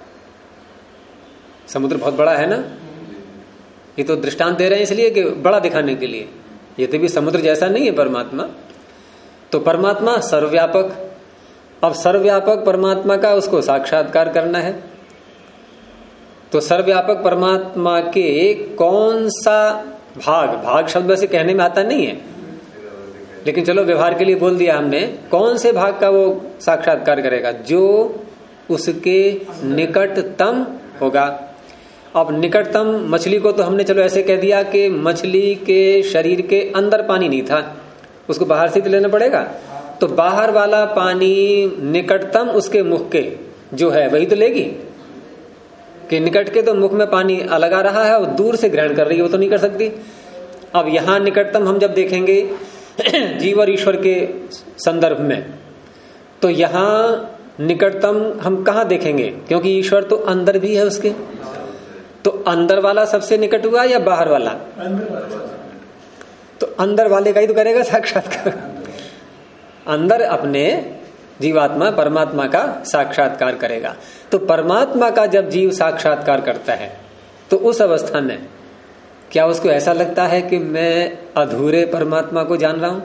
समुद्र बहुत बड़ा है ना, ये तो दृष्टांत दे रहे हैं इसलिए कि बड़ा दिखाने के लिए, ये तो भी समुद्र जैसा नहीं है परमात्मा। तो परमात्मा सर्वव्यापक। अब सर्वव्यापक परमात्मा का उसको साक्षात्कार करना है, तो सर्वव्यापक परमात्मा के कौन सा भाग, भाग शब्द वैसे कहने में आता नहीं है, लेकिन चलो व्यवहार के लिए बोल दिया हमने, कौन से भाग का वो साक्षात्कार करेगा? जो उसके निकटतम होगा। अब निकटतम मछली को तो हमने चलो ऐसे कह दिया कि मछली के शरीर के अंदर पानी नहीं था, उसको बाहर से तो लेना पड़ेगा। तो बाहर वाला पानी निकटतम उसके मुख के जो है वही तो लेगी, कि निकट के तो मुख में पानी अलग आ रहा है और दूर से ग्रहण कर रही है, वो तो नहीं कर सकती। अब यहां निकटतम हम जब देखेंगे जीव और ईश्वर के संदर्भ में, तो यहां निकटतम हम कहां देखेंगे? क्योंकि ईश्वर तो अंदर भी है उसके, तो अंदर वाला सबसे निकट हुआ या बाहर वाला? तो अंदर वाले का ही तो करेगा साक्षात्कार। अंदर अपने जीवात्मा परमात्मा का साक्षात्कार करेगा। तो परमात्मा का जब जीव साक्षात्कार करता है, तो उस अवस्था में क्या उसको ऐसा लगता है कि मैं अधूरे परमात्मा को जान रहा हूं?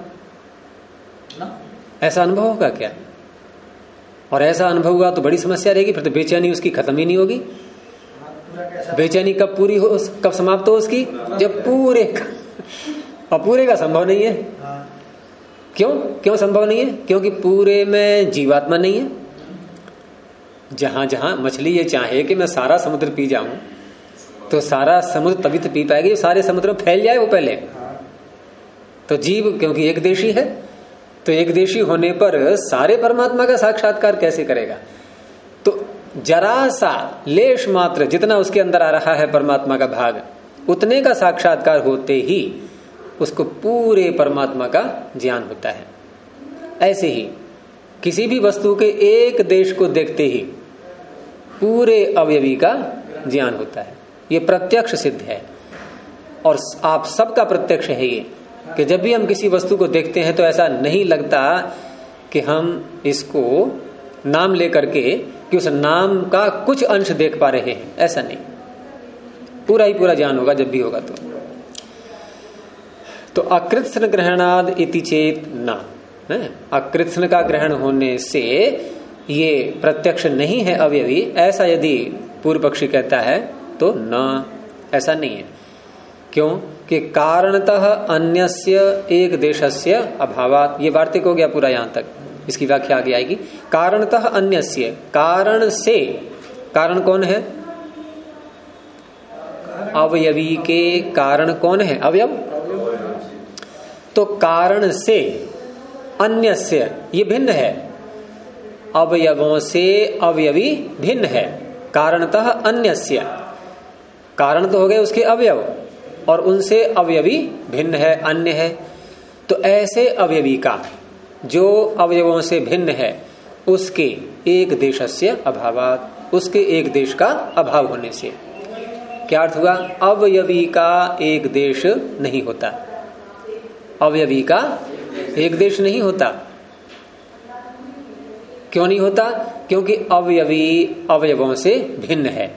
ऐसा अनुभव होगा क्या? और ऐसा अनुभव हुआ तो बड़ी समस्या रहेगी, फिर तो बेचैनी उसकी खत्म ही नहीं होगी। बेचैनी कब पूरी हो, कब समाप्त हो उसकी? जब पूरे का, और पूरे का संभव नहीं है। क्यों संभव नहीं है? क्योंकि पूरे में जीवात्मा नहीं है। जहां जहां मछली ये चाहे कि मैं सारा समुद्र पी जाऊं, तो सारा समुद्र तभी तो पी पाएगी, सारे समुद्र में फैल जाए वो पहले। तो जीव क्योंकि एक देशी है, तो एक देशी होने पर सारे परमात्मा का साक्षात्कार कैसे करेगा? तो जरा सा लेश मात्र जितना उसके अंदर आ रहा है परमात्मा का भाग, उतने का साक्षात्कार होते ही उसको पूरे परमात्मा का ज्ञान होता है। ऐसे ही किसी भी वस्तु के एक देश को देखते ही पूरे अवयवी का ज्ञान होता है। ये प्रत्यक्ष सिद्ध है, और आप सबका प्रत्यक्ष है ये, कि जब भी हम किसी वस्तु को देखते हैं तो ऐसा नहीं लगता कि हम इसको नाम लेकर के कि उस नाम का कुछ अंश देख पा रहे हैं, ऐसा नहीं। पूरा ही पूरा ज्ञान होगा जब भी होगा। तो अकृत्स्न ग्रहणाद इति चेत न, अकृत्स्न का ग्रहण होने से ये प्रत्यक्ष नहीं है अवयवी, ऐसा यदि पूर्व पक्षी कहता है तो न, ऐसा नहीं है। क्यों? कि कारणतः अन्यस्य एक देशस्य अभावात, ये वार्तिक हो गया पूरा यहां तक, इसकी व्याख्या आगे आएगी। कारणतः अन्यस्य, कारण से, कारण कौन है? अवयवी के कारण कौन है? अवयव। तो कारण से अन्यस्य, ये भिन्न है, अवयवों से अवयवी भिन्न है। कारणतः अन्यस्य, कारण तो हो गए उसके अवयव, और उनसे अवयवी भिन्न है, अन्य है। तो ऐसे अवयवी का जो अवयवों से भिन्न है, उसके एक देशस्य अभावात, उसके एक देश का अभाव होने से। क्या अर्थ हुआ? अवयवी का एक देश नहीं होता, अवयवी का एक देश नहीं होता। क्यों नहीं होता? क्योंकि अवयवी अवयवों से भिन्न है।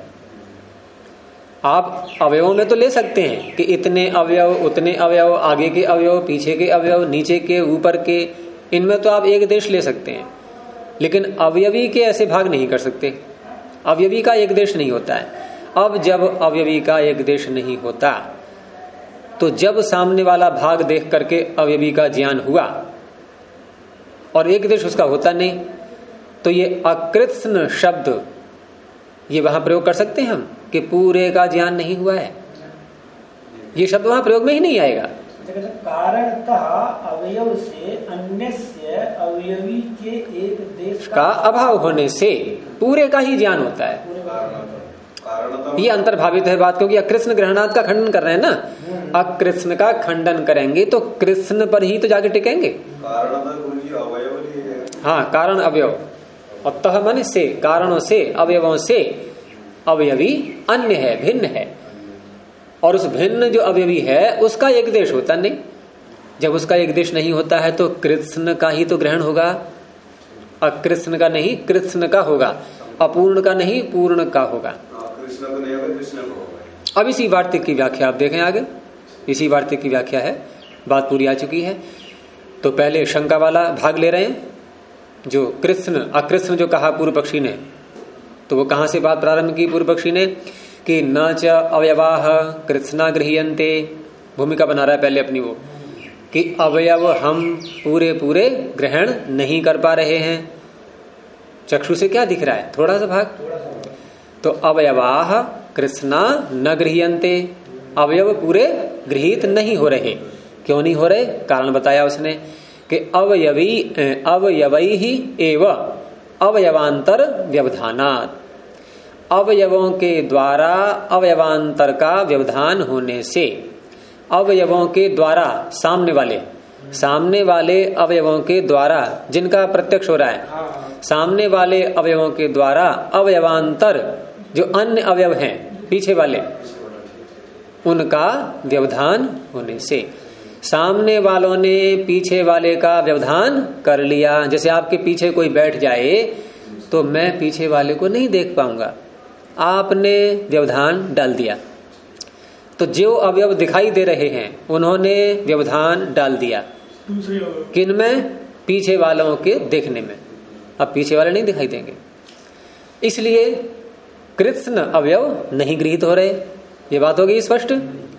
आप अवयवों में तो ले सकते हैं कि इतने अवयव, उतने अवयव, आगे के अवयव, पीछे के अवयव, नीचे के, ऊपर के, इनमें तो आप एक देश ले सकते हैं, लेकिन अवयवी के ऐसे भाग नहीं कर सकते। अवयवी का एक देश नहीं होता है। अब जब अवयवी का एक देश नहीं होता तो जब सामने वाला भाग देख करके अवयवी का ज्ञान हुआ और एक देश उसका होता नहीं, तो ये अकृत्स्न शब्द ये वहां प्रयोग कर सकते हैं हम कि पूरे का ज्ञान नहीं हुआ है। ये शब्द वहां प्रयोग में ही नहीं आएगा। कारणतः अवयव से अन्यस्य अवयवी के एक देश का अभाव होने से पूरे का ही ज्ञान होता है। ये अंतर्भावित है बात, क्योंकि अकृष्ण ग्रहणात का खंडन कर रहे हैं ना। अकृष्ण का खंडन करेंगे तो कृष्ण पर ही तो जाके टिकेंगे। हाँ, कारण अवयव, अतः मन से, कारणों से, अवयवों से अवयवी अन्य है, भिन्न है। और उस भिन्न जो अवयवी है उसका एक देश होता नहीं। जब उसका एक देश नहीं होता है तो कृष्ण का ही तो ग्रहण होगा, अकृष्ण का नहीं, कृष्ण का होगा। अपूर्ण का नहीं, पूर्ण का होगा। अब इसी वार्तिक की व्याख्या आप देखें आगे, इसी वार्तिक की व्याख्या है, बात पूरी आ चुकी है। तो पहले शंका वाला भाग ले रहे हैं, जो कृष्ण अकृष्ण जो कहा पूर्व पक्षी ने, तो वो कहां से बात प्रारंभ की पूर्व पक्षी ने कि न च अवयवाह कृष्णा गृह्यन्ते। भूमिका बना रहा है पहले अपनी वो कि अवयव हम पूरे पूरे ग्रहण नहीं कर पा रहे हैं। चक्षु से क्या दिख रहा है? थोड़ा सा भाग। तो अवयवाह कृष्णा न गृह्यन्ते, अवयव पूरे गृहीत नहीं हो रहे। क्यों नहीं हो रहे? कारण बताया उसने कि अवयवै ही एव अवयवांतर व्यवधानात्, अवयवों के द्वारा अवयवांतर का व्यवधान होने से, अवयवों के द्वारा सामने वाले अवयवों के द्वारा जिनका प्रत्यक्ष हो रहा है, सामने वाले अवयवों के द्वारा अवयवांतर जो अन्य अवयव हैं पीछे वाले, उनका व्यवधान होने से। सामने वालों ने पीछे वाले का व्यवधान कर लिया। जैसे आपके पीछे कोई बैठ जाए तो मैं पीछे वाले को नहीं देख पाऊंगा, आपने व्यवधान डाल दिया। तो जो अवयव दिखाई दे रहे हैं उन्होंने व्यवधान डाल दिया किन में? पीछे वालों के देखने में। अब पीछे वाले नहीं दिखाई देंगे, इसलिए कृष्ण अवयव नहीं गृहीत हो रहे। ये बात होगी स्पष्ट।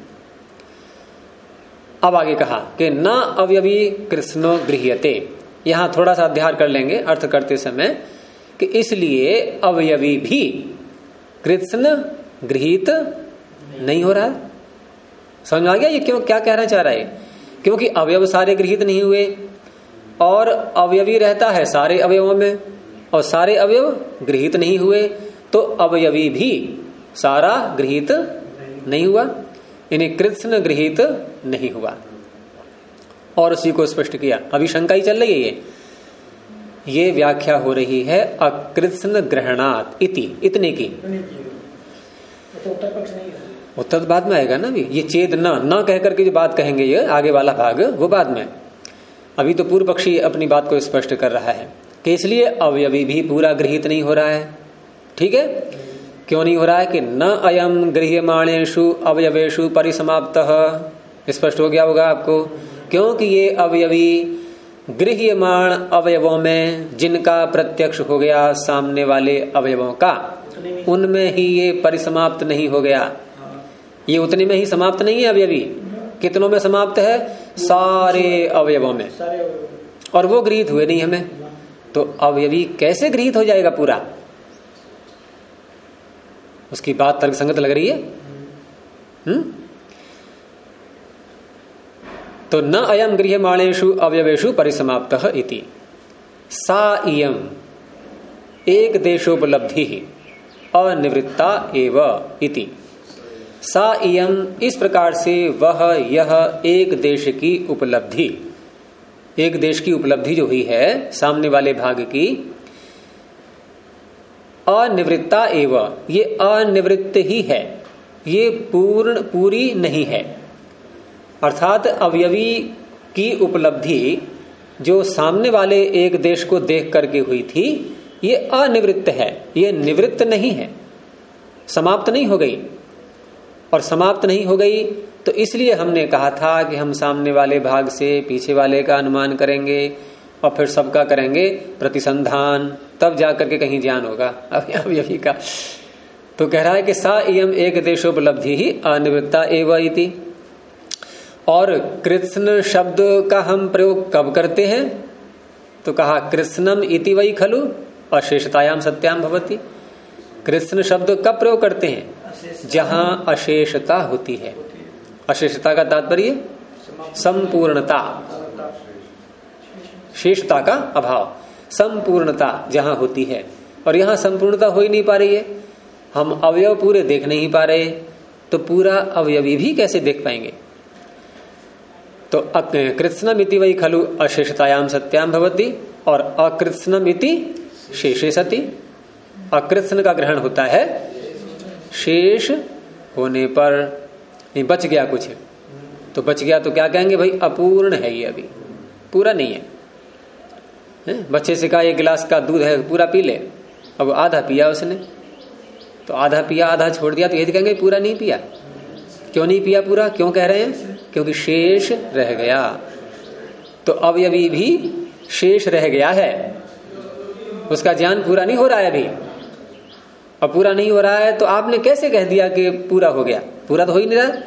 अब आगे कहा कि न अवयवी कृष्णो गृह्यते। यहां थोड़ा सा अध्याय कर लेंगे अर्थ करते समय कि इसलिए अवयवी भी कृष्ण गृहीत नहीं हो रहा। समझ में आ गया ये क्यों, क्या कहना चाह रहा है? क्योंकि अवयव सारे गृहीत नहीं हुए और अवयवी रहता है सारे अवयवों में, और सारे अवयव गृहीत नहीं हुए तो अवयवी भी सारा गृहीत नहीं हुआ, इन्हें कृष्ण गृहीत नहीं हुआ। और उसी को स्पष्ट किया। अभी शंका ही चल रही है, ये व्याख्या हो रही है अकृष्ण ग्रहणात् इति, इतने की। उत्तर बाद में आएगा ना। अभी ये चेद न कह करके जो बात कहेंगे ये आगे वाला भाग, वो बाद में। अभी तो पूर्व पक्षी अपनी बात को स्पष्ट कर रहा है कि इसलिए अवयवी भी पूरा गृहीत नहीं हो रहा है। ठीक है, क्यों नहीं हो रहा है कि न अयम गृह्यमाणेषु अवयवेषु परिसमाप्तः। स्पष्ट हो गया होगा आपको, क्योंकि ये अवयवी गृह्यमाण अवयवों में जिनका प्रत्यक्ष हो गया सामने वाले अवयवों का, उनमें ही ये परिसमाप्त नहीं हो गया। ये उतने में ही समाप्त नहीं है अवयवी, कितनों में समाप्त है? सारे अवयवों में, और वो गृहीत हुए नहीं हमें। तो अवयवी कैसे गृहीत हो जाएगा पूरा? उसकी बात तर्कसंगत लग रही है। तो न अयम गृह्यमाणेषु अवयवेषु परिसमाप्तः इति सा इयम एक देशोपलब्धि अनिवृत्ता एव इति। सा इयम इस प्रकार से वह यह एक देश की उपलब्धि, एक देश की उपलब्धि जो हुई है सामने वाले भाग की, अनिवृत्ता एव, ये अनिवृत्त ही है, ये पूरी नहीं है। अर्थात अवयवी की उपलब्धि जो सामने वाले एक देश को देख करके हुई थी, ये अनिवृत्त है, ये निवृत्त नहीं है, समाप्त नहीं हो गई। और समाप्त नहीं हो गई तो इसलिए हमने कहा था कि हम सामने वाले भाग से पीछे वाले का अनुमान करेंगे और फिर सबका करेंगे प्रतिसंधान, तब जाकर के कहीं ज्ञान होगा अवयवी का। तो कह रहा है कि सा इयम एक देशोपलब्धि ही अनिवृत्ता एव इति। और कृत्स्न शब्द का हम प्रयोग कब करते हैं? तो कहा कृत्स्नम इति वही खलु अशेषतायाम सत्याम भवति। कृत्स्न शब्द कब प्रयोग करते हैं? जहां अशेषता होती है। अशेषता का तात्पर्य संपूर्णता, शेषता का अभाव, संपूर्णता जहां होती है। और यहां संपूर्णता हो ही नहीं पा रही है, हम अवयव पूरे देख नहीं पा रहे, तो पूरा अवयवी भी कैसे देख पाएंगे? तो कृत्स्नम इति वही खलु अशेषतायाम सत्याम भवति, और अकृत्स्नम इति शेषे सति। अकृत्स्न का ग्रहण होता है शेष होने पर। नहीं बच गया कुछ, तो बच गया तो क्या कहेंगे? भाई अपूर्ण है ये, अभी पूरा नहीं है। बच्चे से कहा एक गिलास का दूध है पूरा पी ले, अब आधा पिया उसने, तो आधा पिया आधा छोड़ दिया, तो यही कहेंगे पूरा नहीं पिया। क्यों नहीं पिया पूरा? क्यों कह रहे हैं? क्योंकि शेष रह गया। तो अवयवी भी शेष रह गया है, उसका ज्ञान पूरा नहीं हो रहा है अभी। अब पूरा नहीं हो रहा है तो आपने कैसे कह दिया कि पूरा हो गया? पूरा तो हो ही नहीं रहा।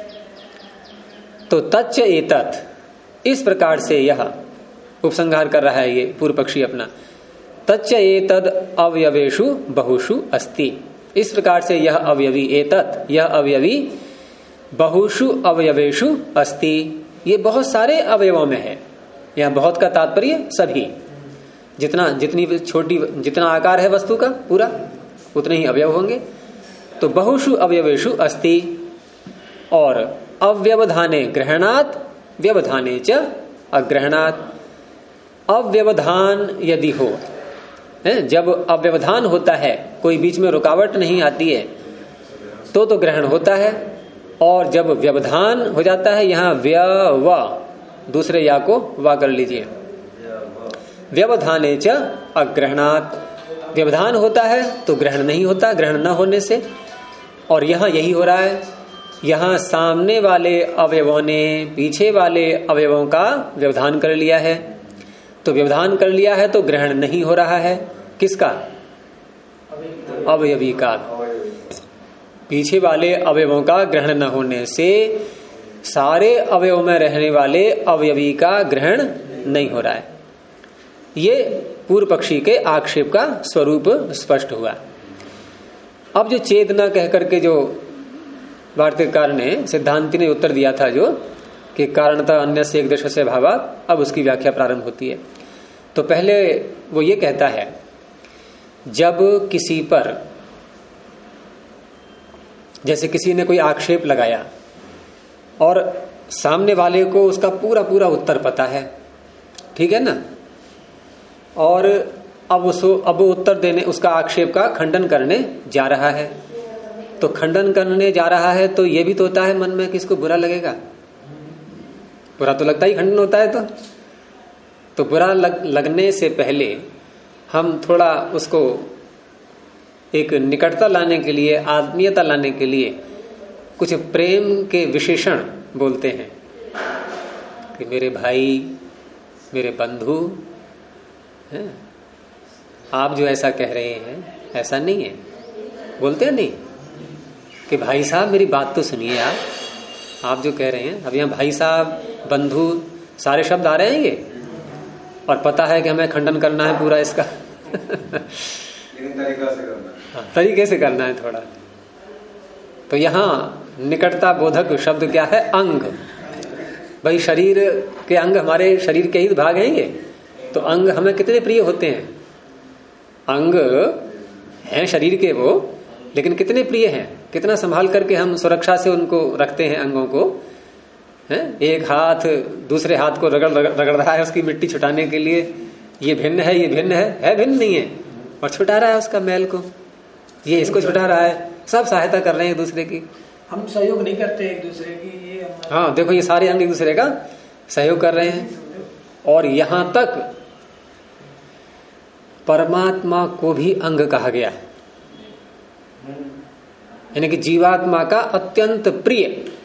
तो तच्च एतत्, इस प्रकार से यह उपसंहार कर रहा है ये पूर्व पक्षी अपना। तच्च एतद् अवयवेषु बहुषु अस्ति, इस प्रकार से यह अवयवी एतत्, यह अवयवी बहुषु अवयवेषु अस्ति, ये बहुत सारे अवयवों में है। यह बहुत का तात्पर्य सभी, जितनी छोटी, जितना आकार है वस्तु का पूरा उतने ही अवयव होंगे। तो बहुषु अवयवेषु अस्ति। और अव्यवधाने ग्रहणात् व्यवधाने च अग्रहणात्। अव्यवधान यदि हो, जब अव्यवधान होता है, कोई बीच में रुकावट नहीं आती है, तो ग्रहण होता है। और जब व्यवधान हो जाता है, यहां व्यव, दूसरे या को वा कर लीजिए, व्यवधाने च अग्रहणात्। व्यवधान होता है तो ग्रहण नहीं होता, ग्रहण न होने से। और यहां यही हो रहा है, यहां सामने वाले अवयवों ने पीछे वाले अवयवों का व्यवधान कर लिया है। तो व्यवधान कर लिया है तो ग्रहण नहीं हो रहा है। किसका? अवयवी का। पीछे वाले अवयवों का ग्रहण न होने से सारे अवयव में रहने वाले अवयवी का ग्रहण नहीं हो रहा है। ये पूर्व पक्षी के आक्षेप का स्वरूप स्पष्ट हुआ। अब जो चेतना कह करके जो वार्तिककार ने, सिद्धांति ने उत्तर दिया था जो कि कारणतः अन्य से एक देश से भावात्, अब उसकी व्याख्या प्रारंभ होती है। तो पहले वो ये कहता है, जब किसी पर, जैसे किसी ने कोई आक्षेप लगाया और सामने वाले को उसका पूरा पूरा उत्तर पता है, ठीक है ना, और अब उत्तर देने, उसका आक्षेप का खंडन करने जा रहा है, तो खंडन करने जा रहा है तो ये भी तो होता है मन में, किसको बुरा लगेगा? बुरा तो लगता ही खंडन होता है। तो बुरा लगने से पहले हम थोड़ा उसको एक निकटता लाने के लिए, आत्मीयता लाने के लिए कुछ प्रेम के विशेषण बोलते हैं कि मेरे भाई, मेरे बंधु, आप जो ऐसा कह रहे हैं ऐसा नहीं है। बोलते हैं नहीं कि भाई साहब मेरी बात तो सुनिए, आप जो कह रहे हैं। अब यहाँ भाई साहब, बंधु, सारे शब्द आ रहे हैं ये, और पता है कि हमें खंडन करना है पूरा इसका लेकिन तरीके से करना है थोड़ा। तो यहाँ निकटता बोधक शब्द क्या है? अंग। भाई शरीर के अंग, हमारे शरीर के ही भाग हैं ये, तो अंग हमें कितने प्रिय होते हैं? अंग हैं शरीर के वो, लेकिन कितने प्रिय हैं, कितना संभाल करके हम सुरक्षा से उनको रखते हैं अंगों को। एक हाथ दूसरे हाथ को रगड़ रहा है उसकी मिट्टी छुटाने के लिए, ये भिन्न है, ये भिन्न है भिन्न नहीं है, और छुटा रहा है उसका मैल को, ये इसको छुटा रहा है, सब सहायता कर रहे हैं एक दूसरे की। हम सहयोग नहीं करते एक दूसरे की, ये हाँ देखो ये सारे अंग एक दूसरे का सहयोग कर रहे हैं। और यहां तक परमात्मा को भी अंग कहा गया है, यानी कि जीवात्मा का अत्यंत प्रिय।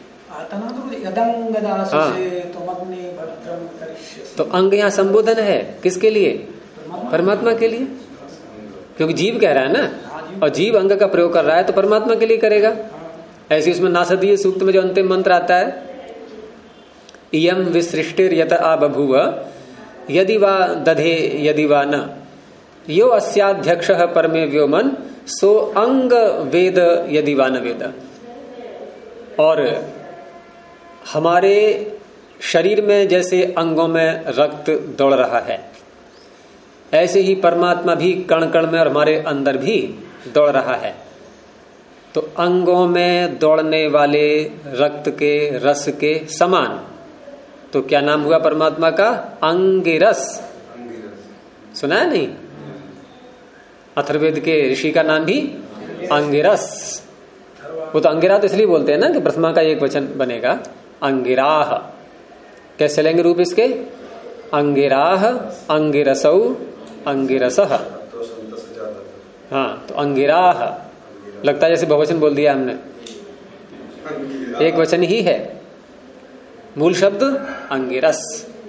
तो अंग यहाँ संबोधन है किसके लिए? परमात्मा के लिए, क्योंकि जीव कह रहा है ना, और जीव अंग का प्रयोग कर रहा है तो परमात्मा के लिए करेगा। ऐसे उसमें नासदीय सूक्त में जो अंतिम मंत्र आता है, इयम विसृष्टिर यत आ बभूव यदि वा दधे यदि वा न यो अस्याध्यक्ष परमे व्योमन सो अंग वेद यदि वा न वेद। और हमारे शरीर में जैसे अंगों में रक्त दौड़ रहा है, ऐसे ही परमात्मा भी कण कण में और हमारे अंदर भी दौड़ रहा है। तो अंगों में दौड़ने वाले रक्त के रस के समान, तो क्या नाम हुआ परमात्मा का? अंगिरस। सुना है नहीं? अथर्ववेद के ऋषि का नाम भी अंगिरस। वो तो अंगिरा तो इसलिए बोलते हैं ना कि प्रथमा का एक वचन बनेगा अंगिराह। कैसे लेंगे रूप इसके? अंगिराह, अंगिरसौ, अंगिरसः। हाँ, तो अंगिराह लगता है जैसे बहुवचन बोल दिया हमने, एक वचन ही है, मूल शब्द अंगिरस।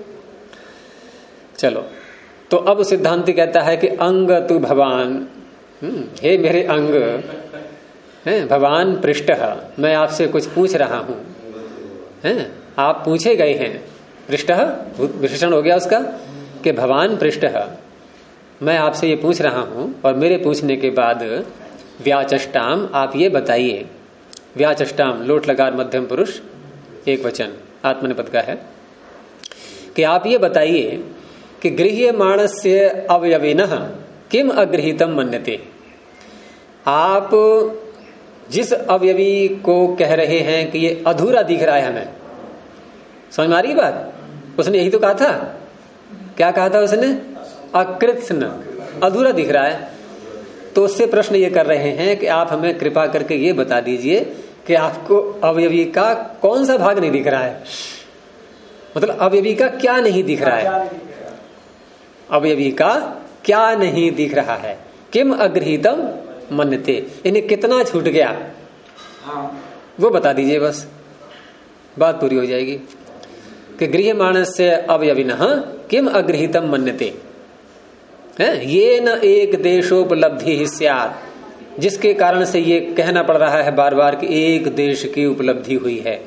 चलो, तो अब सिद्धांति कहता है कि अंग तु भवान, हे मेरे अंग, भवान पृष्ठ, मैं आपसे कुछ पूछ रहा हूं, आप पूछे गए हैं। पृष्ठ विशेषण हो गया उसका कि भवान पृष्ठ, मैं आपसे ये पूछ रहा हूं और मेरे पूछने के बाद व्याचष्टाम, आप ये बताइए। व्याचष्टाम लोट लकार मध्यम पुरुष एक वचन आत्मनेपद का है कि आप ये बताइए कि गृह्यमाणस्य अवयविनः किम अगृहीतम मन्यते। आप जिस अवयवी को कह रहे हैं कि ये अधूरा दिख रहा है हमें, समझ में आ रही बात? उसने यही तो कहा था। क्या कहा था उसने? अकृत्स्न, अधूरा दिख रहा है। तो उससे प्रश्न ये कर रहे हैं कि आप हमें कृपा करके ये बता दीजिए कि आपको अवयवी का कौन सा भाग नहीं दिख रहा है, मतलब अवयवी का क्या नहीं दिख रहा है, अवयवी का क्या नहीं दिख रहा है। किम अगृहीतम मन्यते, इन्हें कितना छूट गया वो बता दीजिए, बस बात पूरी हो जाएगी। कि गृह्यमाणस्य अवयविनः किम अगृहीतम मन्यते, ये न एक देशोपलब्धि ही स्यात्, जिसके कारण से ये कहना पड़ रहा है बार बार कि एक देश की उपलब्धि हुई है।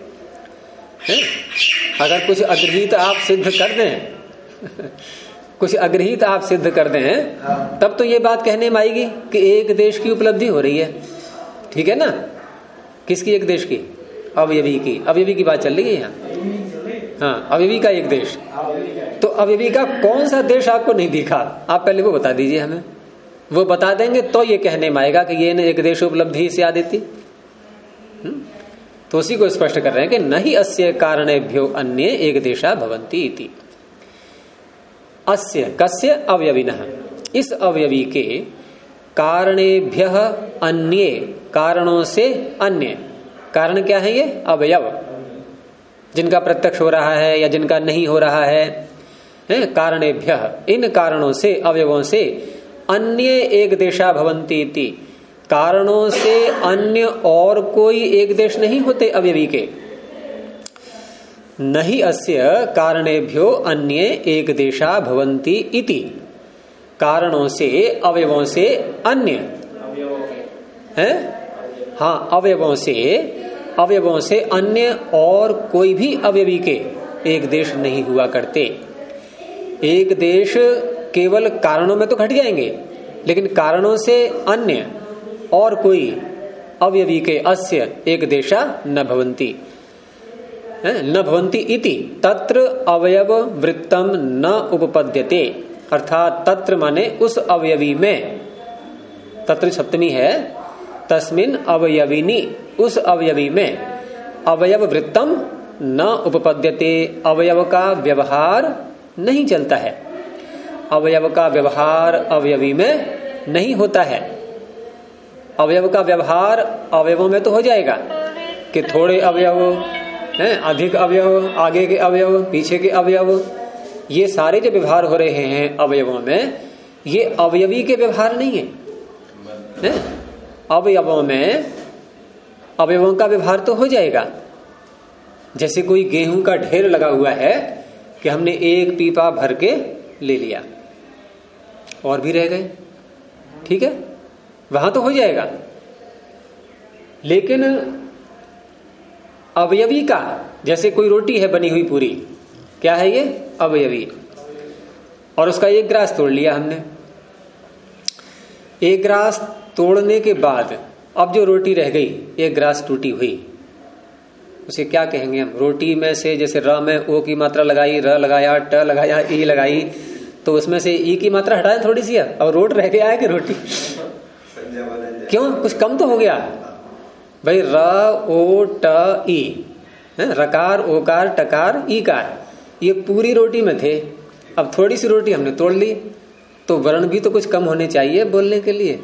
अगर कुछ अगृहीत आप सिद्ध कर दें कुछ अगृहीत आप सिद्ध कर दें तब तो ये बात कहने में आएगी कि एक देश की उपलब्धि हो रही है। ठीक है ना? किसकी? एक देश की, अवयवी की। अवयवी की बात चल रही है यहाँ। हाँ, अवयवी का एक देश। तो अवयवी का कौन सा देश आपको नहीं दिखा, आप पहले वो बता दीजिए हमें। वो बता देंगे तो ये कहने में आएगा कि ये न एक देश उपलब्धि से आदिति। तो उसी को स्पष्ट कर रहे हैं कि नहीं अस्य कारणेभ्यो अन्ये एक देशा भवन्ति इति। अस्य कस्य अवयविनः, इस अवयवी के कारणेभ्य अन्ये, कारणों से अन्य। कारण क्या है? ये अवयव जिनका प्रत्यक्ष हो रहा है या जिनका नहीं हो रहा है। कारणेभ्य, इन कारणों से, अवयवों से, अन्य एक देशा भवन्ति इति, कारणों से अन्य और कोई एक देश नहीं होते अवयवी के। नहीं अस्य कारणेभ्यो अन्य एक देशा भवन्ति इति, कारणों से, अवयवों से अन्य है। हाँ, अवयवों से अन्य और कोई भी अवयवी के एक देश नहीं हुआ करते। एक देश केवल कारणों में तो घट जाएंगे, लेकिन कारणों से अन्य और कोई अवयवी के अस्य एक देशा न भवन्ति, न भवन्ति इति तत्र अवयव वृत्तम न उपपद्यते। अर्थात तत्र माने उस अवयवी में, तत्र सप्तमी है, तस्मिन अवयविनी, उस अवयवी में अवयव वृत्तम न उपपद्यते, अवयव का व्यवहार नहीं चलता है। अवयव का व्यवहार अवयवी में नहीं होता है। अवयव का व्यवहार अवयवों में तो हो जाएगा कि थोड़े अवयव हैं, अधिक अवयव, आगे के अवयव, पीछे के अवयव, ये सारे जो व्यवहार हो रहे हैं अवयवों में, ये अवयवी के व्यवहार नहीं है। अवयवों में अवयवों का व्यवहार तो हो जाएगा। जैसे कोई गेहूं का ढेर लगा हुआ है कि हमने एक पीपा भर के ले लिया और भी रह गए, ठीक है, वहां तो हो जाएगा। लेकिन अवयवी का, जैसे कोई रोटी है बनी हुई पूरी, क्या है ये? अवयवी। और उसका एक ग्रास तोड़ लिया हमने। एक ग्रास तोड़ने के बाद अब जो रोटी रह गई, एक ग्रास टूटी हुई, उसे क्या कहेंगे हम? रोटी में से जैसे र में ओ की मात्रा लगाई, र लगाया, ट लगाया, ई लगाई, तो उसमें से ई की मात्रा हटाए थोड़ी सी, और रोट रह गया है कि रोटी? क्यों? कुछ कम तो हो गया भाई। र ओ ट ई, रकार ओकार टकार ईकार, ये पूरी रोटी में थे। अब थोड़ी सी रोटी हमने तोड़ ली, तो वर्ण भी तो कुछ कम होने चाहिए बोलने के लिए,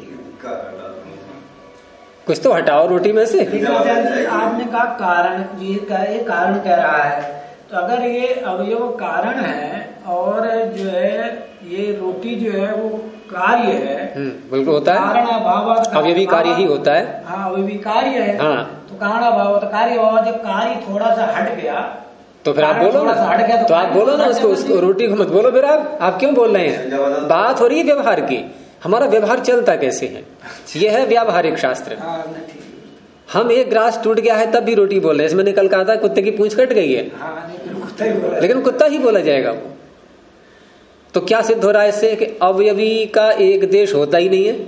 कुछ तो हटाओ रोटी में से। आपने कहा कारण, ये कारण कह रहा है, तो अगर ये अवयव कारण है और जो है ये रोटी जो है वो कार्य है, बिल्कुल होता है, कारण अभाव अवयवी कार्य ही होता है। हाँ, अवयवी कार्य है। हाँ, तो कारण अभाव कार्य, और जब कार्य थोड़ा सा हट गया तो फिर आप बोलो ना, तो आप बोलो ना उसको रोटी को मत बोलो। फिर आप क्यों बोल रहे हैं? बात हो रही है व्यवहार की, हमारा व्यवहार चलता कैसे है, यह है व्यावहारिक शास्त्र। हम एक ग्रास टूट गया है तब भी रोटी बोल रहे हैं। मैंने कल कहा था कुत्ते की पूंछ कट गई है, लेकिन कुत्ता ही बोला जाएगा वो। तो क्या सिद्ध हो रहा है इससे? कि अवयवी का एक देश होता ही नहीं है,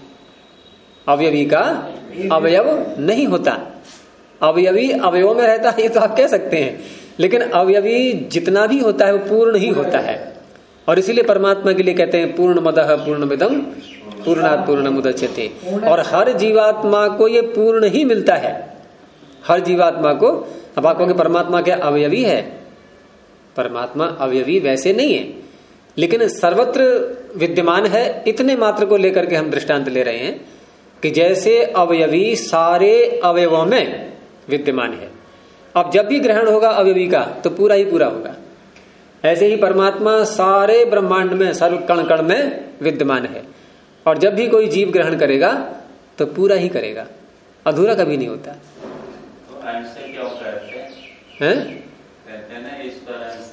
अवयवी का अवयव नहीं होता। अवयवी अवयवों में रहता है ये तो आप कह सकते हैं, लेकिन अवयवी जितना भी होता है वो पूर्ण ही होता है। और इसीलिए परमात्मा के लिए कहते हैं पूर्णमदः पूर्णमिदं पूर्णात् पूर्णमुदच्यते। और हर जीवात्मा को ये पूर्ण ही मिलता है, हर जीवात्मा को। अब आप कहोगे परमात्मा क्या अवयवी है? परमात्मा अवयवी वैसे नहीं है, लेकिन सर्वत्र विद्यमान है। इतने मात्र को लेकर के हम दृष्टांत ले रहे हैं कि जैसे अवयवी सारे अवयवों में विद्यमान है, अब जब भी ग्रहण होगा अवयवी का तो पूरा ही पूरा होगा। ऐसे ही परमात्मा सारे ब्रह्मांड में, सर्व कण कण में विद्यमान है, और जब भी कोई जीव ग्रहण करेगा तो पूरा ही करेगा, अधूरा कभी नहीं होता। तो आंसर क्या कहते हैं? कहते हैं ना ईश्वर अंश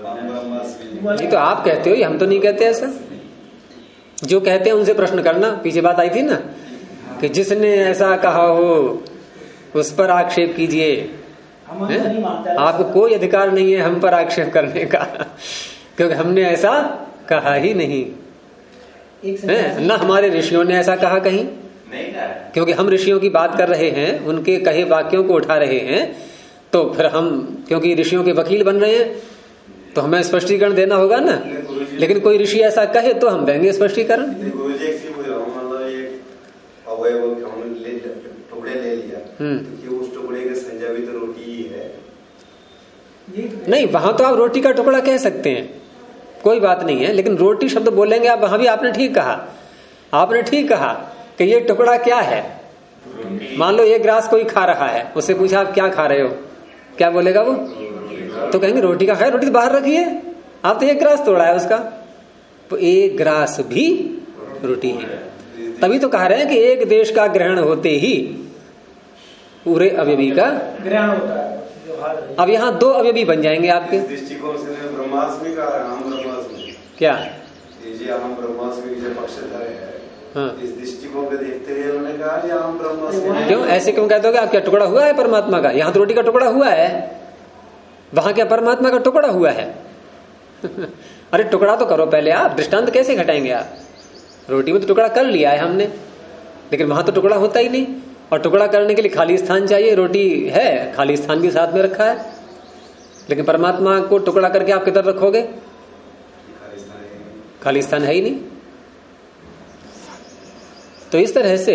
ये तो आप कहते हो, ये हम तो नहीं कहते ऐसा। जो कहते हैं उनसे प्रश्न करना। पीछे बात आई थी ना कि जिसने ऐसा कहा हो उस पर आक्षेप कीजिए। आपको कोई अधिकार नहीं है हम पर आक्षेप करने का, क्योंकि हमने ऐसा कहा ही नहीं है। न हमारे ऋषियों ने ऐसा कहा कहीं नहीं कहा, क्योंकि हम ऋषियों की बात कर रहे हैं, उनके कहे वाक्यों को उठा रहे हैं, तो फिर हम क्योंकि ऋषियों के वकील बन रहे हैं तो हमें स्पष्टीकरण देना होगा ना। लेकिन कोई ऋषि ऐसा कहे तो हम देंगे स्पष्टीकरण। टुकड़े ले लिया तो उस टुकड़े के संजय भी तो रोटी ही है। नहीं, वहां तो आप रोटी का टुकड़ा कह सकते हैं, कोई बात नहीं है, लेकिन रोटी शब्द बोलेंगे आप, वहां भी आपने ठीक कहा। आपने ठीक कहा कि ये टुकड़ा क्या है। मान लो ये ग्रास कोई खा रहा है, उससे पूछा आप क्या खा रहे हो, क्या बोलेगा वो? तो कहेंगे रोटी का खाए, रोटी तो बाहर रखी है, आप तो एक ग्रास तोड़ा है उसका, तो एक ग्रास भी रोटी है। तभी तो कह रहे हैं कि एक देश का ग्रहण होते ही पूरे अवयवी का ग्रहण होता है। अब यहाँ दो अवयवी बन जाएंगे आपके दृष्टिकोण से। ब्रह्मास्मि का हम ब्रह्मास्मि क्या हम ब्रह्मास्मि के पक्षधर है। हाँ। इस दृष्टिकोण को देखते हुए उन्होंने कहा कि हम ब्रह्मास्मि। क्यों ऐसे क्यों कहते हो? आप क्या टुकड़ा हुआ है परमात्मा का? यहाँ तो रोटी का टुकड़ा हुआ है, वहां क्या परमात्मा का टुकड़ा हुआ है? अरे टुकड़ा तो करो पहले आप, दृष्टांत कैसे घटाएंगे आप? रोटी में तो टुकड़ा कर लिया है हमने, लेकिन वहां तो टुकड़ा होता ही नहीं, और टुकड़ा करने के लिए खाली स्थान चाहिए। रोटी है, खाली स्थान भी साथ में रखा है, लेकिन परमात्मा को टुकड़ा करके आप किधर रखोगे? खाली स्थान है ही नहीं। तो इस तरह से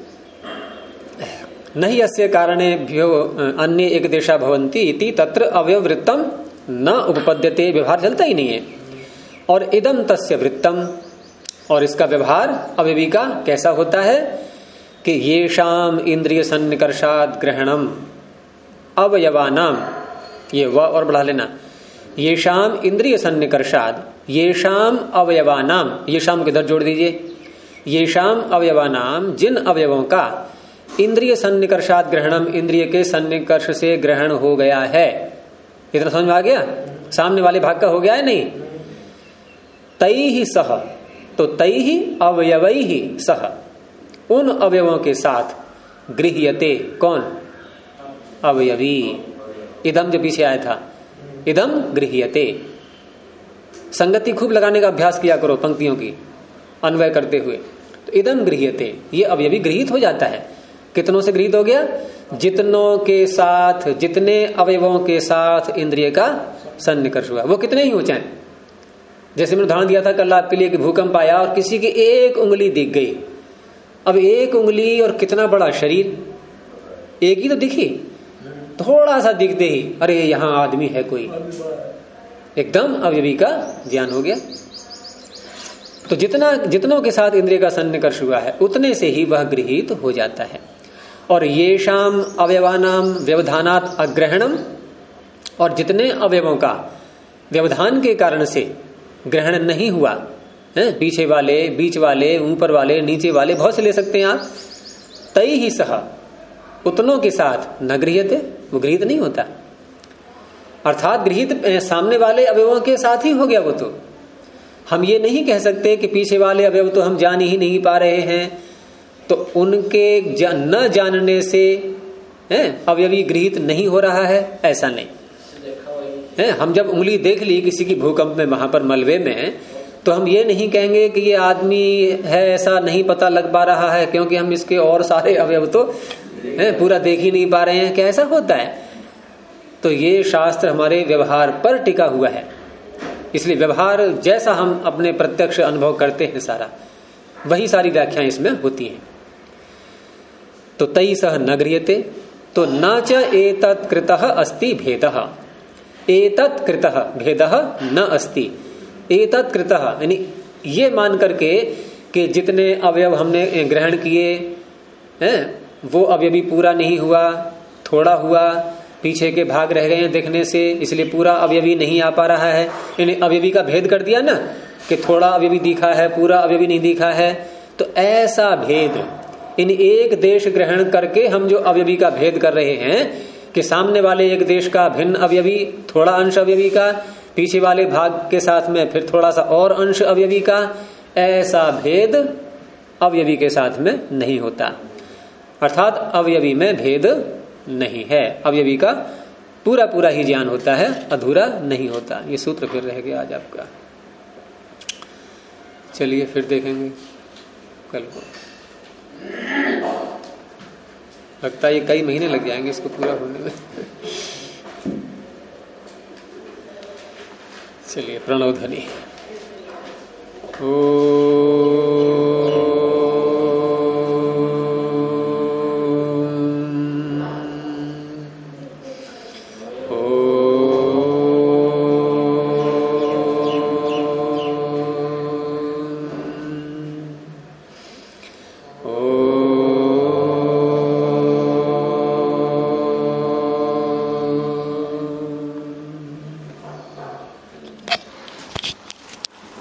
नहीं अस्य कारणेभ्यो अन्य एक देशा भवन्ति इति तत्र अवयववृत्तम न उपपद्यते, व्यवहार चलता ही नहीं है। और इदम तस्य वृत्तम, और इसका व्यवहार अवयवी का कैसा होता है कि येषाम इंद्रिय सन्निकर्षाद ग्रहणम अवयवानाम, ये व और बढ़ा लेना, येषाम इंद्रिय सन्निकर्षाद, येषाम अवयवानाम, येषाम किधर जोड़ दीजिए, येषाम अवयवानाम, जिन अवयवों का इंद्रिय सन्निकर्षाद ग्रहणम, इंद्रिय के सन्निकर्ष से ग्रहण हो गया है। इतना समझ में आ गया? सामने वाले भाग का हो गया है नहीं? तैहि सह, तो तैहि अवयवैहि सह, उन अवयवों के साथ गृह्यते, कौन? अवयवी। इदम जो पीछे आया था, इदम गृह्यते। संगति खूब लगाने का अभ्यास किया करो पंक्तियों की अन्वय करते हुए। तो इदम गृह्यते, ये अवयवी गृहीत हो जाता है। कितनों से गृहीत हो गया? जितनों के साथ, जितने अवयवों के साथ इंद्रिय का सन्निकर्ष हुआ, वो कितने ही हो चाहे। जैसे मैंने उदाहरण दिया था कल आपके लिए कि भूकंप आया और किसी की एक उंगली दिख गई। अब एक उंगली और कितना बड़ा शरीर, एक ही तो दिखी, थोड़ा सा दिखते ही अरे यहां आदमी है कोई, एकदम अवयवी का ज्ञान हो गया। तो जितनों के साथ इंद्रिय का सन्निकर्ष हुआ है उतने से ही वह गृहीत हो जाता है। और येषाम अवयवानाम व्यवधानात् अग्रहणम, और जितने अवयवों का व्यवधान के कारण से ग्रहण नहीं हुआ है, पीछे वाले, बीच वाले, ऊपर वाले, नीचे वाले, बहुत से ले सकते हैं आप, तई ही सह, उतनों के साथ न गृह्यते, वो गृहीत नहीं होता। अर्थात गृहीत सामने वाले अवयवों के साथ ही हो गया वो। तो हम ये नहीं कह सकते कि पीछे वाले अवयव तो हम जान ही नहीं पा रहे हैं, तो उनके न जानने से अवयवी गृहीत नहीं हो रहा है, ऐसा नहीं है। हम जब उंगली देख ली किसी की भूकंप में, वहां पर मलबे में, तो हम ये नहीं कहेंगे कि ये आदमी है, ऐसा नहीं पता लग पा रहा है, क्योंकि हम इसके और सारे अवयव तो पूरा देख ही नहीं पा रहे हैं। कैसा होता है? तो ये शास्त्र हमारे व्यवहार पर टिका हुआ है, इसलिए व्यवहार जैसा हम अपने प्रत्यक्ष अनुभव करते हैं सारा, वही सारी व्याख्याएं इसमें होती हैं। तो तई सह न गृह्यते, तो न च एतत् कृतः अस्ति भेदः, एतत् कृतः भेदः न अस्ति। एतत् कृतः यानी ये मान करके कि जितने अवयव हमने ग्रहण किए हैं वो अवयवी पूरा नहीं हुआ, थोड़ा हुआ, पीछे के भाग रह गए हैं देखने से, इसलिए पूरा अवयवी नहीं आ पा रहा है। यानी अवयवी का भेद कर दिया ना कि थोड़ा अवयवी दिखा है, पूरा अवयवी नहीं दिखा है। तो ऐसा भेद इन एक देश ग्रहण करके हम जो अवयवी का भेद कर रहे हैं कि सामने वाले एक देश का भिन्न अवयवी, थोड़ा अंश अवयवी का, पीछे वाले भाग के साथ में फिर थोड़ा सा और अंश अवयवी का, ऐसा भेद अवयवी के साथ में नहीं होता। अर्थात अवयवी में भेद नहीं है, अवयवी का पूरा पूरा ही ज्ञान होता है, अधूरा नहीं होता। ये सूत्र फिर रह गया आज आपका। चलिए फिर देखेंगे कल को। लगता है ये कई महीने लग जाएंगे इसको पूरा होने में। चलिए प्रणव ध्वनि। ओ